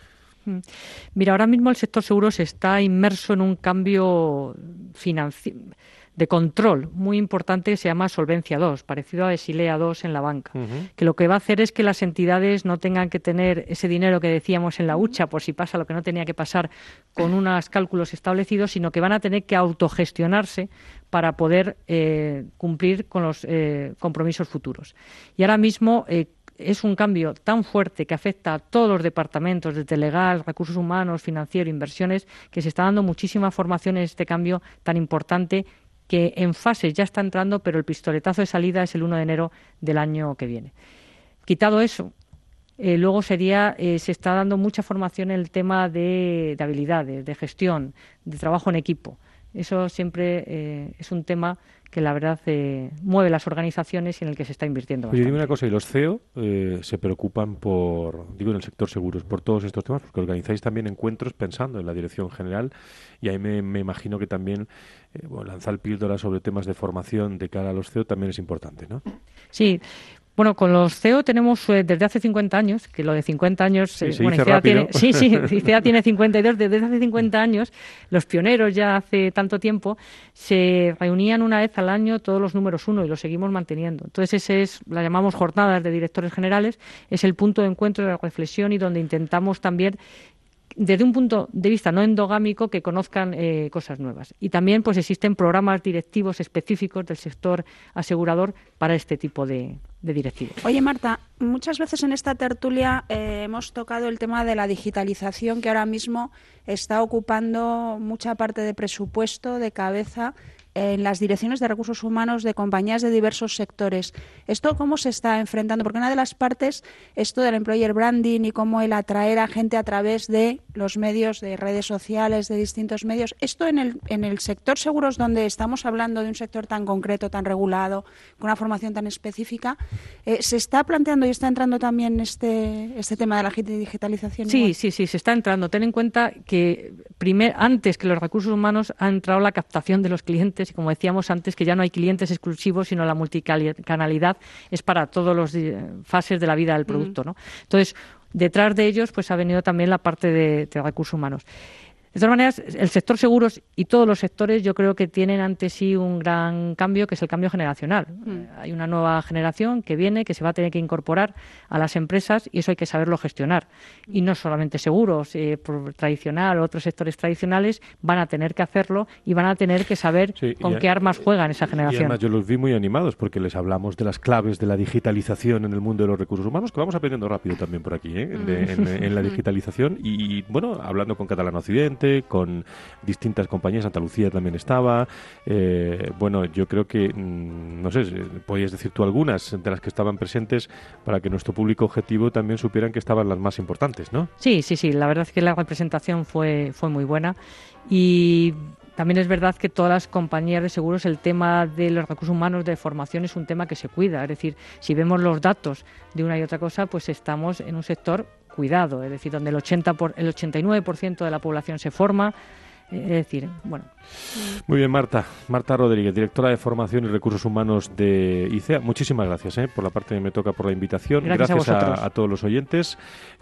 Mira, ahora mismo el sector seguros está inmerso en un cambio financiero, de control muy importante que se llama Solvencia dos, parecido a Basilea dos en la banca, uh-huh. que lo que va a hacer es que las entidades no tengan que tener ese dinero que decíamos en la hucha por si pasa lo que no tenía que pasar con unos cálculos establecidos, sino que van a tener que autogestionarse para poder eh, cumplir con los eh, compromisos futuros. Y ahora mismo eh, es un cambio tan fuerte que afecta a todos los departamentos, desde legal, recursos humanos, financiero, inversiones, que se está dando muchísima formación en este cambio tan importante que en fases ya está entrando, pero el pistoletazo de salida es el uno de enero del año que viene. Quitado eso, eh, luego sería eh, se está dando mucha formación en el tema de, de habilidades, de gestión, de trabajo en equipo. Eso siempre eh, es un tema que la verdad eh, mueve las organizaciones y en el que se está invirtiendo bastante. Oye, dime una cosa, ¿y los C E O eh, se preocupan por, digo en el sector seguros, por todos estos temas? Porque organizáis también encuentros pensando en la dirección general y ahí me, me imagino que también eh, bueno, lanzar píldoras sobre temas de formación de cara a los C E O también es importante, ¿no? Sí, Bueno, con los C E O tenemos eh, desde hace cincuenta años, que lo de cincuenta años... Sí, eh, se bueno, dice ICEA rápido. tiene, sí, sí, ICEA tiene cincuenta y dos. Desde hace cincuenta años, los pioneros ya hace tanto tiempo, se reunían una vez al año todos los números uno y lo seguimos manteniendo. Entonces, ese es, la llamamos jornadas de directores generales, es el punto de encuentro de la reflexión y donde intentamos también, desde un punto de vista no endogámico, que conozcan eh, cosas nuevas. Y también pues existen programas directivos específicos del sector asegurador para este tipo de, de directivos. Oye, Marta, muchas veces en esta tertulia eh, hemos tocado el tema de la digitalización, que ahora mismo está ocupando mucha parte de presupuesto, de cabeza, en las direcciones de recursos humanos de compañías de diversos sectores. ¿Esto cómo se está enfrentando? Porque una de las partes, esto del employer branding y cómo el atraer a gente a través de los medios, de redes sociales, de distintos medios. Esto en el, en el sector seguros, donde estamos hablando de un sector tan concreto, tan regulado, con una formación tan específica, eh, ¿se está planteando y está entrando también este, este tema de la digitalización? Sí, igual? sí, sí, se está entrando. Ten en cuenta que primer, antes que los recursos humanos ha entrado la captación de los clientes y, como decíamos antes, que ya no hay clientes exclusivos, sino la multicanalidad es para todas las fases de la vida del producto, ¿no? Entonces, detrás de ellos pues ha venido también la parte de, de recursos humanos. De todas maneras, el sector seguros y todos los sectores yo creo que tienen ante sí un gran cambio, que es el cambio generacional. Mm. Hay una nueva generación que viene, que se va a tener que incorporar a las empresas y eso hay que saberlo gestionar. Y no solamente seguros, eh, por tradicional o otros sectores tradicionales van a tener que hacerlo y van a tener que saber sí, con qué armas juegan esa generación. Y además yo los vi muy animados porque les hablamos de las claves de la digitalización en el mundo de los recursos humanos, que vamos aprendiendo rápido también por aquí, ¿eh? de, en, en la digitalización. Y bueno, hablando con Catalán Occidente, con distintas compañías, Santa Lucía también estaba, eh, bueno, yo creo que, no sé, podías decir tú algunas de las que estaban presentes para que nuestro público objetivo también supieran que estaban las más importantes, ¿no? Sí, sí, sí, la verdad es que la representación fue, fue muy buena y también es verdad que todas las compañías de seguros, el tema de los recursos humanos de formación es un tema que se cuida, es decir, si vemos los datos de una y otra cosa, pues estamos en un sector cuidado, es decir, donde el ochenta por, el ochenta y nueve por ciento de la población se forma, es decir, bueno. Muy bien, Marta. Marta Rodríguez, directora de Formación y Recursos Humanos de ICEA. Muchísimas gracias eh, por la parte que me toca, por la invitación. Gracias, gracias a, a, a todos los oyentes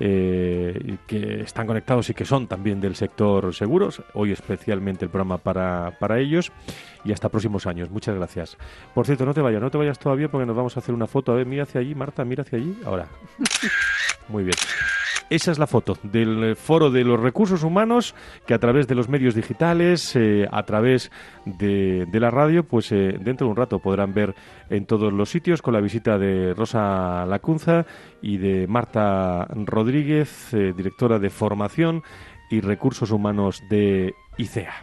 eh, que están conectados y que son también del sector seguros. Hoy especialmente el programa para, para ellos. Y hasta próximos años. Muchas gracias. Por cierto, no te vayas, no te vayas todavía porque nos vamos a hacer una foto. A ver, mira hacia allí, Marta, mira hacia allí. Ahora. Muy bien. Esa es la foto del Foro de los Recursos Humanos que a través de los medios digitales, eh, a través de, de la radio, pues eh, dentro de un rato podrán ver en todos los sitios con la visita de Rosa Lacunza y de Marta Rodríguez, eh, directora de Formación y Recursos Humanos de ICEA.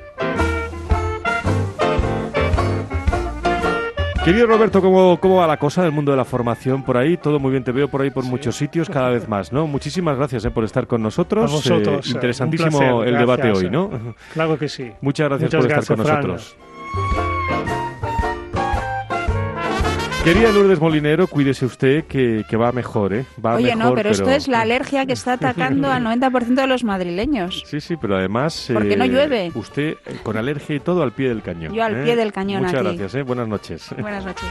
Querido Roberto, ¿cómo, ¿cómo va la cosa del mundo de la formación por ahí? Todo muy bien, te veo por ahí por sí. muchos sitios, cada vez más, ¿no? Muchísimas gracias eh, por estar con nosotros. A vosotros, eh, interesantísimo el debate gracias, hoy, ¿no? Claro que sí. Muchas gracias Muchas por gracias, estar con Fran. nosotros. Querida Lourdes Molinero, cuídese usted que, que va mejor, ¿eh? Va Oye, mejor, no, pero, pero esto es la alergia que está atacando al noventa por ciento de los madrileños. Sí, sí, pero además... ¿Por qué eh, no llueve? Usted eh, con alergia y todo al pie del cañón. Yo al ¿eh? pie del cañón Muchas aquí. gracias, ¿eh? Buenas noches. Buenas noches.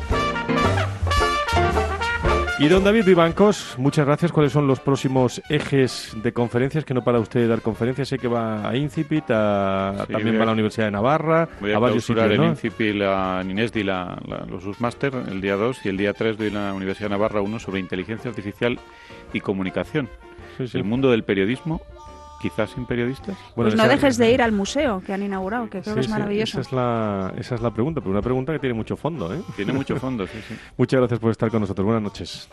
Y don David Vivancos, muchas gracias. ¿Cuáles son los próximos ejes de conferencias? Que no para usted de dar conferencias. Sé que va a Incipit, a, sí, también va a la Universidad de Navarra, voy a, a varios sitios, en ¿no? Incipit, la, en INESDI, la, la, los Usmaster, el día dos, y el día tres doy en la Universidad de Navarra uno sobre inteligencia artificial y comunicación. Sí, sí. El mundo del periodismo, quizás sin periodistas. Bueno, pues no dejes de ir al museo que han inaugurado, que creo sí, que es maravilloso. Sí, esa es la, esa es la pregunta, pero una pregunta que tiene mucho fondo, ¿eh? Tiene mucho fondo, sí, sí. Muchas gracias por estar con nosotros. Buenas noches.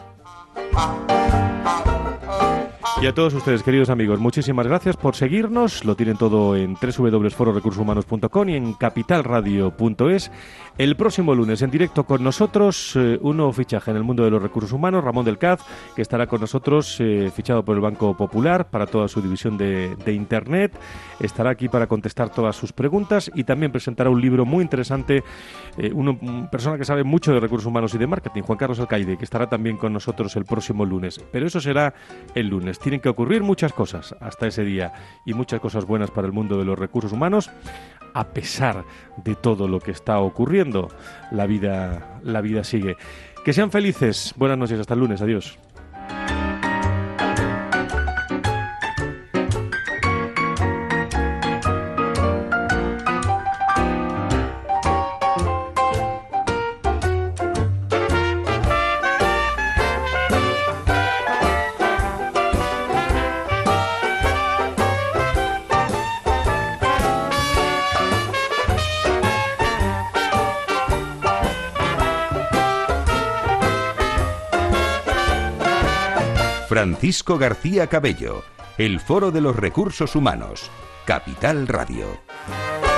Y a todos ustedes, queridos amigos, muchísimas gracias por seguirnos. Lo tienen todo en doble u doble u doble u punto foro recursos humanos punto com y en capital radio punto es. El próximo lunes, en directo con nosotros, eh, un nuevo fichaje en el mundo de los recursos humanos, Ramón del Caz, que estará con nosotros, eh, fichado por el Banco Popular para toda su división de, de Internet. Estará aquí para contestar todas sus preguntas y también presentará un libro muy interesante, eh, una un persona que sabe mucho de recursos humanos y de marketing, Juan Carlos Alcaide, que estará también con nosotros el próximo lunes. Pero eso será el lunes. Tienen que ocurrir muchas cosas hasta ese día y muchas cosas buenas para el mundo de los recursos humanos. a pesar de todo lo que está ocurriendo. La vida, la vida sigue. Que sean felices. Buenas noches, hasta el lunes. Adiós. Francisco García Cabello, el Foro de los Recursos Humanos, Capital Radio.